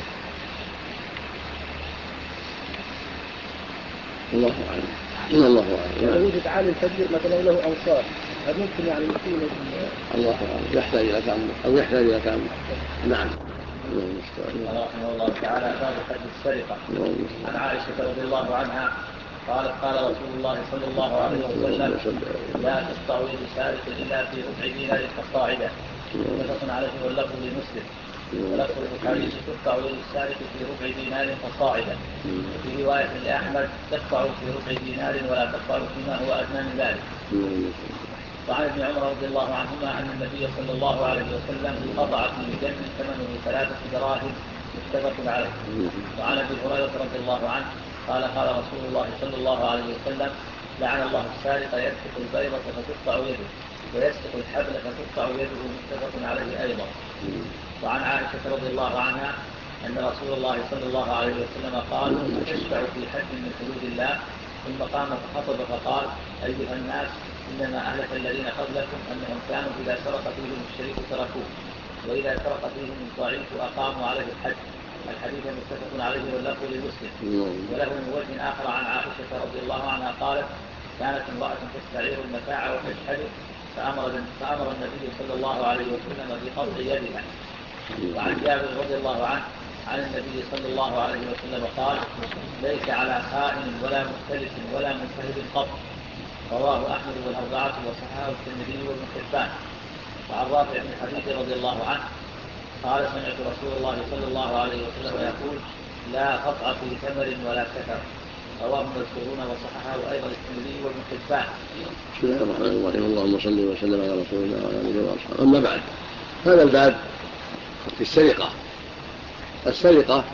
الله أعلم. الله أعلم. يعني وجد عالم كبير مثلا له أنصار، هل ممكن يعني يقيم؟ الله أعلم. يحتاج إلى تأمل أو يحتاج إلى تأمل. نعم. رحمه الله تعالى باب حد السرقة. عن عائشة رضي الله عنها قالت قال رسول الله صلى الله عليه وسلم لا تقطع يد سارق إلا في ربع دينار فصاعدا. متفق عليه واللفظ لمسلم. ولفظ البخاري تقطع يد السارق في ربع دينار فصاعدا. وفي رواية لأحمد تقطع في ربع دينار ولا تقطع فيما هو أدنى من ذلك. وعن ابن عمر رضي الله عنهما أن النبي صلى الله عليه وسلم قطع في جن ثمنه 3 دراهم متفق عليه. وعن ابي هريرة رضي الله عنه قال قال رسول الله صلى الله عليه وسلم لعن الله السارق يسرق البيضة فتقطع يده ويسرق الحبل فتقطع يده متفق عليه أيضا. وعن عائشة رضي الله عنها أن رسول الله صلى الله عليه وسلم قال تشفع في حد من حدود الله ثم قام فخطب فقال أيها الناس إنما أهلك الذين قبلكم أنهم كانوا إذا سرق فيهم الشريف تركوه وإذا سرق فيهم الضعيف أقاموا عليه الحد. الحديث متفق عليه واللفظ لمسلم. وله من وجه آخر عن عائشة رضي الله عنها قالت كانت امرأة تستعير المتاع وتشهد فأمر النبي صلى الله عليه وسلم بقطع يدها. وعن جابر رضي الله عنه عن النبي صلى الله عليه وسلم قال ليس على خائن ولا مختلف ولا منتهب قط. رواه أحمد والأربعة وصححه الترمذي وابن حبان. وعن رافع بن حديث رضي الله عنه قال سمعت رسول الله صلى الله عليه وسلم يقول لا قطع في ثمر ولا كثر. رواه المذكورون وصححه أيضا الترمذي وابن حبان. بسم الله الرحمن الرحيم. اللهم صل وسلم على رسول الله وعلى آله وأصحابه. أما بعد، هذا الباب في السرقة. السرقة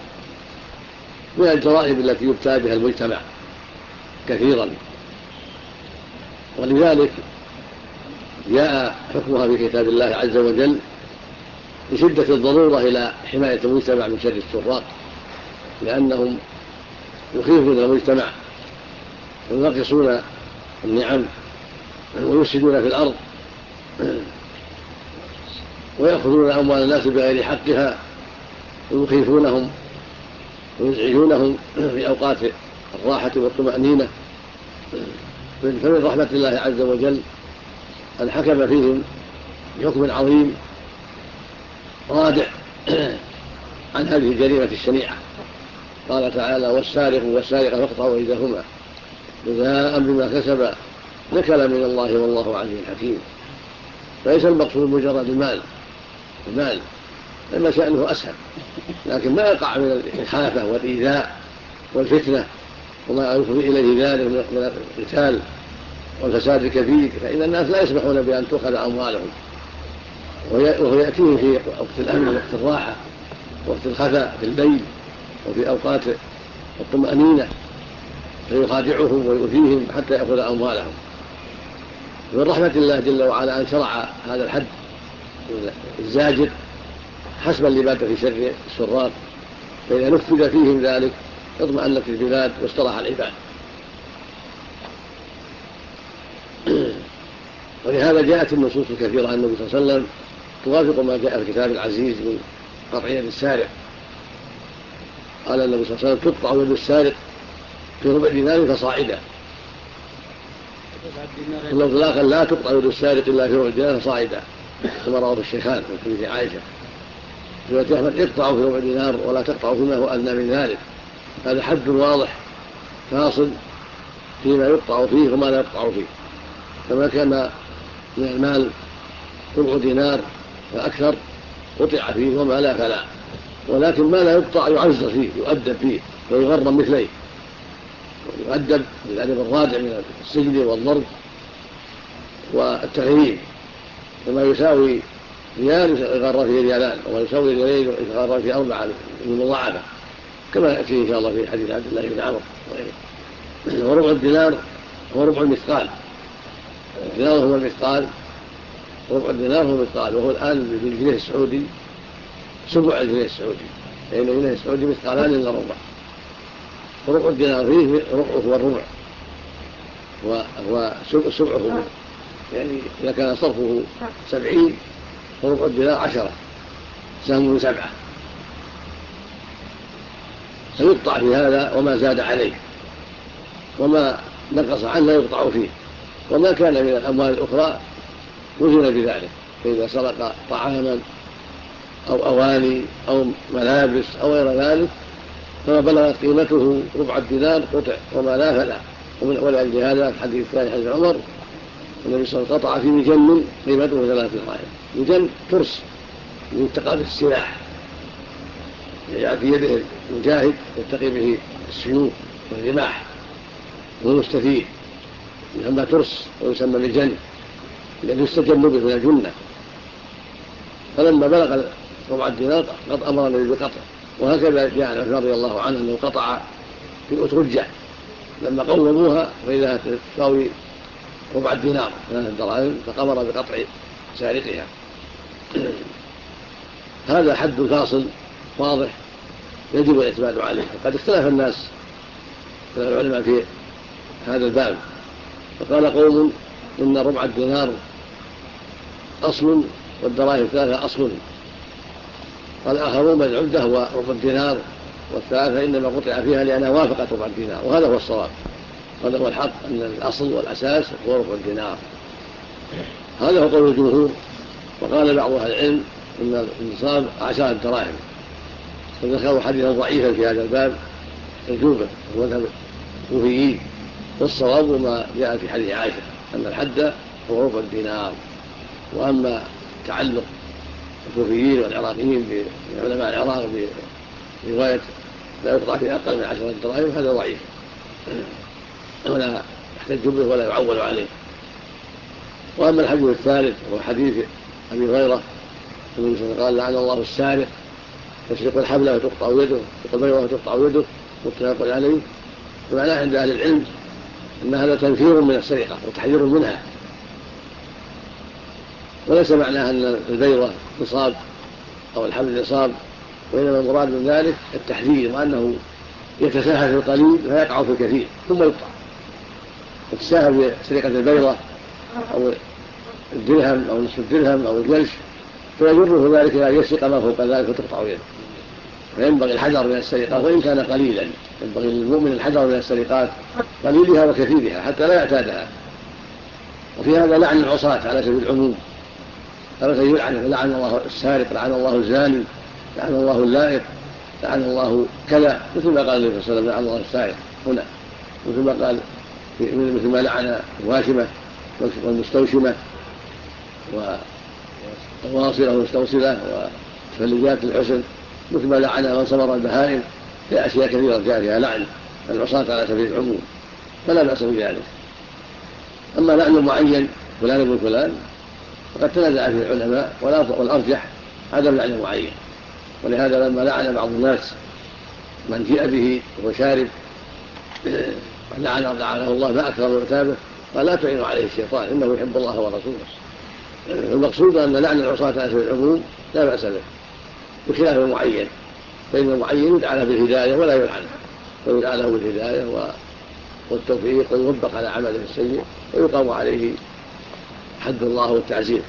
من الجرائم التي يبتلى بها المجتمع كثيرا، ولذلك جاء حكمها في كتاب الله عز وجل بشدة الضرورة إلى حماية المجتمع من شر السراق، لأنهم يخيفون المجتمع وينقصون النعم ويفسدون في الأرض ويأخذون أموال الناس بغير حقها ويخيفونهم ويزعجونهم في أوقات الراحة والطمأنينة. فمن رحمة الله عز وجل أن حكم فيهم بحكم عظيم رادع عن هذه الجريمة الشنيعة. قال تعالى: والسارق والسارقة فاقطعوا أيديهما جزاء بما كسبا نكلا من الله والله عزيز حكيم. فليس المقصود مجرد المال لما شأنه أسهل، لكن ما يقع من الإخافة والإيذاء والفتنة وما يفضي إليه ذلك من القتال والفساد الكبير، فإن الناس لا يسمحون بأن تؤخذ أموالهم، وهو يأتيهم في وقت الأمن وقت الراحة وقت الخفاء في الليل وفي أوقات الطمأنينة، فيخادعهم ويؤذيهم حتى يأخذ أموالهم. من رحمة الله جل وعلا أن شرع هذا الحد الزاجر حسب اللباد في شر السراق، فإذا نفذ فيهم ذلك اطمأنت البلاد واستراح العباد. ولهذا جاءت النصوص الكثيرة عن النبي صلى الله عليه وسلم توافق ما جاء في الكتاب العزيز من قطع يد السارق. قال النبي صلى الله عليه وسلم: تقطع يد السارق في ربع دينار فصاعدا. والإطلاقا لا تقطع يد السارق إلا في ربع دينار فصاعدا، كما رواه الشيخان من حديث عائشة. رواية أحمد: اقطعوا في ربع دينار ولا تقطعوا فيما هو أدنى من ذلك. هذا حد واضح فاصل فيما يقطع فيه وما لا يقطع فيه. كما كان من المال ربع دينار فأكثر قطع فيه وما لا فلا، ولكن ما لا يقطع يعزر فيه يؤدب فيه ويغرم مثليه، يؤدب بالأدب الرادع من السجن والضرب والتغريب. وما يساوي ريال يغرى فيه ريالان، وما يساوي ريالين يغرى فيه 4 بالمضاعفة، كما يأتي إن شاء الله في حديث عبد الله بن عمرو. وربع الدينار هو ربع المثقال. الدينار هو المثقال، ربع الدينار هو المثقال، وهو الآن بالجنيه السعودي سبع الجنيه السعودي، لأن الجنيه السعودي مثقالان إلا ربع. وربع الدينار فيه ربعه هو الربع وهو سبعه، يعني إذا كان صرفه 70 فربع الدينار 10 سهم 7، فيقطع في هذا وما زاد عليه، وما نقص عنه يقطع فيه. وما كان من الأموال الأخرى وزن بذلك، فإذا سرق طعاما أو أواني أو ملابس أو غير ذلك فما بلغت قيمته ربع الدينار قطع، وما لا فلا. ولأجل هذا الحديث الثاني حديث عمر النبي صلى الله عليه وسلم قطع في مجن قيمته 3 دراهم. مجن ترس يتقى به السلاح، يجعل في يده المجاهد يتقي به السيوف والرماح والمستفيد، يسمى ترس ويسمى مجن الذي يستجن به من الجنة. فلما بلغ ربع الدينار قد أمر النبي بقطع. وهكذا جاء عن رضي الله عنه أنه قطع في أترجة لما قوموها فإذا تساوي ربع الدينار 3 دراهم فأمر بقطع سارقها. هذا حد فاصل واضح يجب الاعتماد عليه. وقد اختلف الناس العلماء في هذا الباب، فقال قوم إن ربع الدينار أصل والدراهم 3 أصل، قال آخرون العدة هو ربع الدينار والثلاثة إنما قطع فيها لأنها وافقت ربع الدينار. وهذا هو الصواب، هذا هو الحق، أن الأصل والأساس هو ربع الدينار. هذا هو قول الجمهور. وقال بعض أهل العلم إن النصاب 10 دراهم، فذكروا حديثا ضعيفا في هذا الباب الجوبة ومذهب الكوفيين، والصواب ما جاء في حديث عائشة أن الحد هو ربع الدينار. وأما تعلق الكوفيين والعراقيين بعلماء العراق برواية لا يقطع في أقل من 10 دراهم هذا ضعيف ولا يحتج به ولا يعول عليه. وأما الحديث الثالث هو حديث أبي هريرة النبي صلى الله عليه وسلم قال: لعن الله السارق يسرق الحبل وتقطع يده، يسرق البيضة وتقطع يده، متفق عليه. ومعناه عند أهل العلم أن هذا تنفير من السرقة وتحذير منها، وليس معناها أن البيضة نصاب أو الحبل نصاب، وإنما المراد من ذلك التحذير، وأنه يتساهل في القليل فيقع في الكثير ثم يقطع. يتساهل بسرقة البيضة أو الدرهم أو نصف الدرهم أو الجلش فيجره ذلك إلى يسرق ما فوق ذلك فتقطع يده. فينبغي الحذر من السرقات وإن كان قليلا، ينبغي للمؤمن الحذر من السرقات قليلها وكثيرها حتى لا يعتادها. وفي هذا لعن العصاة على سبيل العموم، فلن لعن الله السارق، لعن الله الزاني، لعن الله اللائق، لعن الله كذا، مثل ما قال النبي صلى الله عليه وسلم لعن الله السارق هنا، مثل ما لعن الواشمة والمستوشمة والواصلة والمستوصلة وفلجات الحسن، مثل ما لعن من صبر البهائم. في أشياء كثيرة جاء فيها لعن العصاة على سبيل العموم، فلا بأس بذلك. أما لعن معين فلان ابن فلان فقد تنازع فيه العلماء، والأرجح عدم لعن معين. ولهذا لما لعن بعض الناس من جاء به وهو شارب لعنه الله ما أكثر من عتابه، قال لا تعينوا عليه الشيطان إنه يحب الله ورسوله. المقصود أن لعن العصاة على سبيل العموم لا بأس به بخلاف المعين، فإن المعين يدعى له بالهداية ولا يلعن، ويدعى له بالهداية والتوفيق ويوبق على عمله السيء ويقام عليه حد الله والتعزير.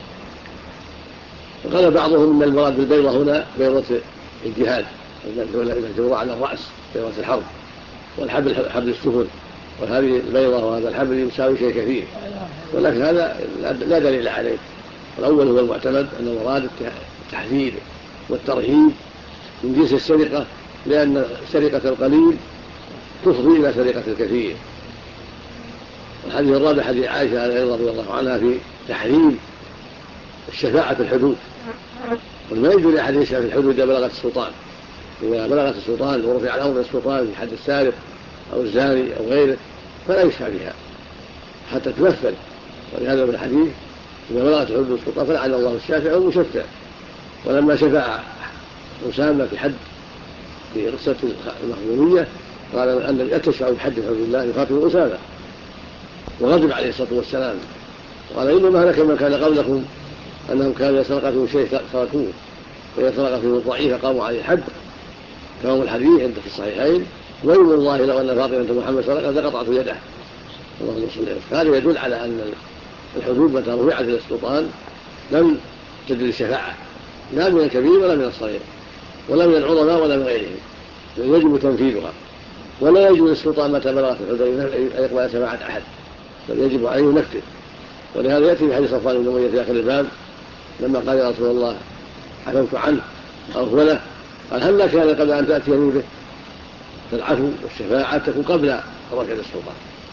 وقال بعضهم ان المراد بالبيضة هنا بيضة الجهاد المجروعة على الرأس، بيضة الحرب، والحبل حبل السفن، وهذه البيضة وهذا الحبل يساوي شيء كثير، ولكن هذا لا دليل عليه. الأول هو المعتمد أن المراد التحذير والترهيب من جنس السرقة، لأن سرقة القليل تفضي إلى سرقة الكثير. الحديث الرابع حديث عائشة رضي الله عنها في تحريم الشفاعة في الحدود، وما يجوز لأحد يشفع في الحدود إذا بلغت السلطان. إذا بلغت السلطان ورفع الأمر للسلطان في حد السارق أو الزاني أو غيره فلا يشفع بها حتى تمثل. ولهذا في الحديث إذا بلغت حدود السلطان فلعن الله الشافع والمشفع. ولما شفع أسامة في حد في قصة المخزومية قال أن لا تشفعوا بحد حدود الله يخاطب أسامة، وغضب عليه الصلاة والسلام قال إنما هلك من كان قبلكم أنهم كانوا يسرق فيهم شيء تركوه، ويسرق فيهم الضعيف قاموا عليه الحد. كما الحديث عند في الصحيحين ويم الله لو أن فاطمة محمد سرقت لقطعت يده. اللهم صل وسلم. هذا يدل على أن الحدود متى رفعت إلى السلطان لم تجد الشفاعة لا من الكبير ولا من الصغير ولا من العظماء ولا من غيرهم، يجب تنفيذها. ولا يجب للسلطان متى بلغت الحدود أن يقبل شفاعة أحد، بل يجب عليه ينفذ. ولهذا يأتي في حديث صفوان بن أمية في آخر الباب لما قال يا رسول الله عفوت عنه أو له، قال هل كان قبل أن تأتيني به؟ فالعفو والشفاعة تكون قبل رفع السلطان.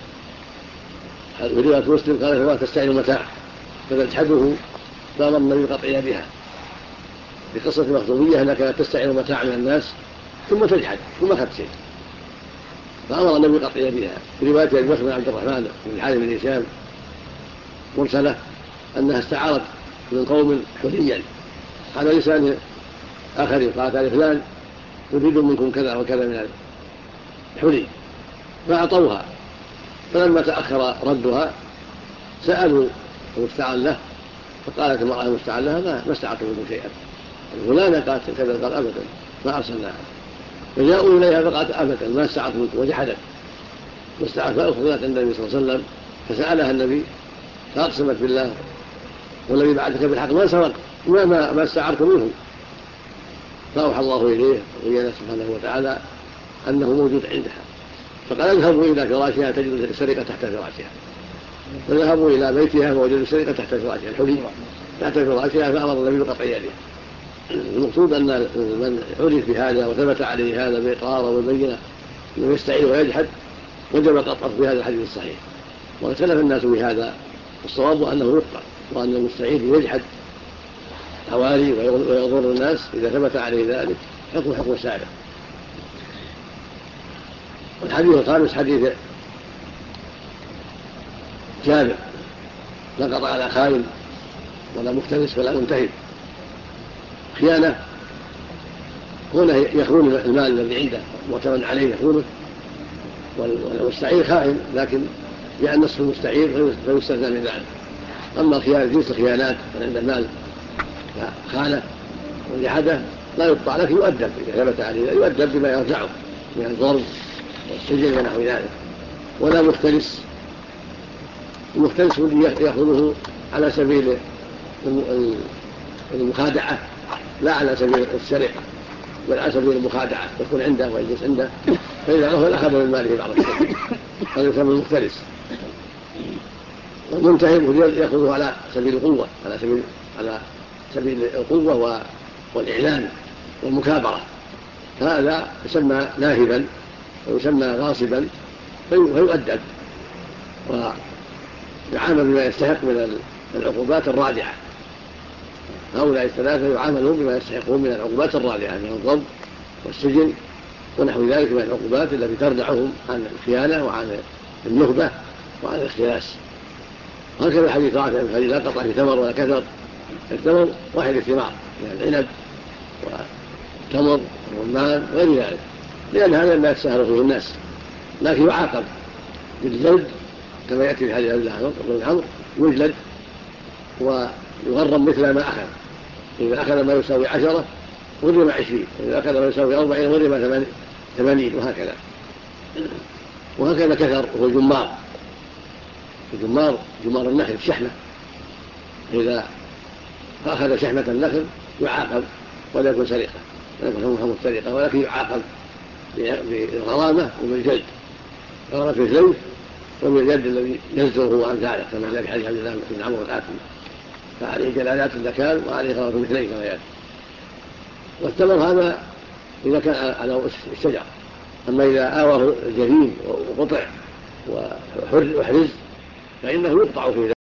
في رواية مسلم قال الله تستعين المتاع فتجحده فأمر النبي بقطع يدها. في قصة المخزومية أنها كانت تستعين المتاع من الناس ثم تجحد ثم أخذت شيء، فأمر النبي بقطع يدها. في رواية أبي بكر بن عبد الرحمن بن الحارث بن هشام مرسلة أنها استعارت من قوم حليا على لسان آخر قالت فلان نريد منكم كذا وكذا من الحلي، فأعطوها. فلما تأخر ردها سألوا المستعان له، فقالت المرأة المستعان لها ما استعرت منكم شيئا، فلانة قالت كذا، قال أبدا ما أرسلناها. فجاءوا إليها فقالت أبدا ما استعرت منكم، وجحدت واستعرت. فأخذت عند النبي صلى الله عليه وسلم فسألها النبي فأقسمت بالله والذي بعدك بالحق ما سرق ما استعرت منه. فأوحى الله إليه وإيانا سبحانه وتعالى أنه موجود عندها، فقال اذهبوا إلى فراشها تجد السرقة تحت فراشها. فذهبوا إلى بيتها فوجدوا السرقة تحت فراشها، الحلي تحت فراشها، فأمر النبي بقطع يده. المقصود أن من عرف بهذا وثبت عليه هذا بإقرار والبينة أنه يستعين ويجحد وجب قطعه بهذا الحديث الصحيح. واختلف الناس بهذا، الصواب أنه يقطع، وأن المستعين يجحد حوالي ويضر الناس إذا ثبت عليه ذلك حكم السارق. والحديث الخامس حديث جابر لا قطع على خائن ولا مختلس ولا منتهب. خيانة هنا يخون المال الذي عنده معتمد عليه يخونه، والمستعير خائن لكن جاء النص في المستعير فيستثنى من ذلك. أما جنس الخيانات عند المال خانة وجحده لا يقطع لك، يؤدب إذا ثبت عليه يؤدب بما يرجعه من الضرب والسجن ونحو ذلك. ولا مختلس، المختلس الذي يأخذه على سبيل المخادعة لا على سبيل السرقة بل على سبيل المخادعة، يكون عنده ويجلس عنده فإذا عرف أخذ من ماله بعض الشيء، هذا يسمى المختلس. والمنتهب يأخذه على سبيل القوة، على سبيل القوة والإعلان والمكابرة، هذا يسمى ناهبا ويسمى غاصبا فيؤدب ويعامل بما يستحق من العقوبات الرادعة. هؤلاء الثلاثة يعاملون بما يستحقون من العقوبات الرادعة من الضرب والسجن ونحو ذلك من العقوبات التي تردعهم عن الخيانة وعن النخبة وعن الاختلاس. هكذا حديث رافع بن خديج لا قطع في ثمر ولا كثر، الثمر واحد الثمار من العنب والتمر والرمان وغير ذلك، لأن هذا ما يتساهل فيه الناس، لكن يعاقب بالجلد كما يأتي في حديث عبد الله بن عمرو، يجلد ويغرم مثل ما أخذ، إذا أخذ ما يساوي 10 غرم 20، وإذا أخذ ما يساوي 40 غرم 80، وهكذا كثر. وهو جمار النخل شحمة، إذا أخذ شحمة النخل يعاقب ولا يكون سرقة، لا يكون هم السرقة، ولكن يعاقب بالغرامة وبالجلد، غرامة الزيت وبالجلد الذي يزجره عن ذلك كما جاء في حديث عبد الله بن عمرو الآتي، فعليه جلالات الذكال وعليه غرامة مثلين كما يأتي. والثمر هذا إذا كان على الشجر، أما إذا آوه الجريم وقطع وحرز فإنه يقطع في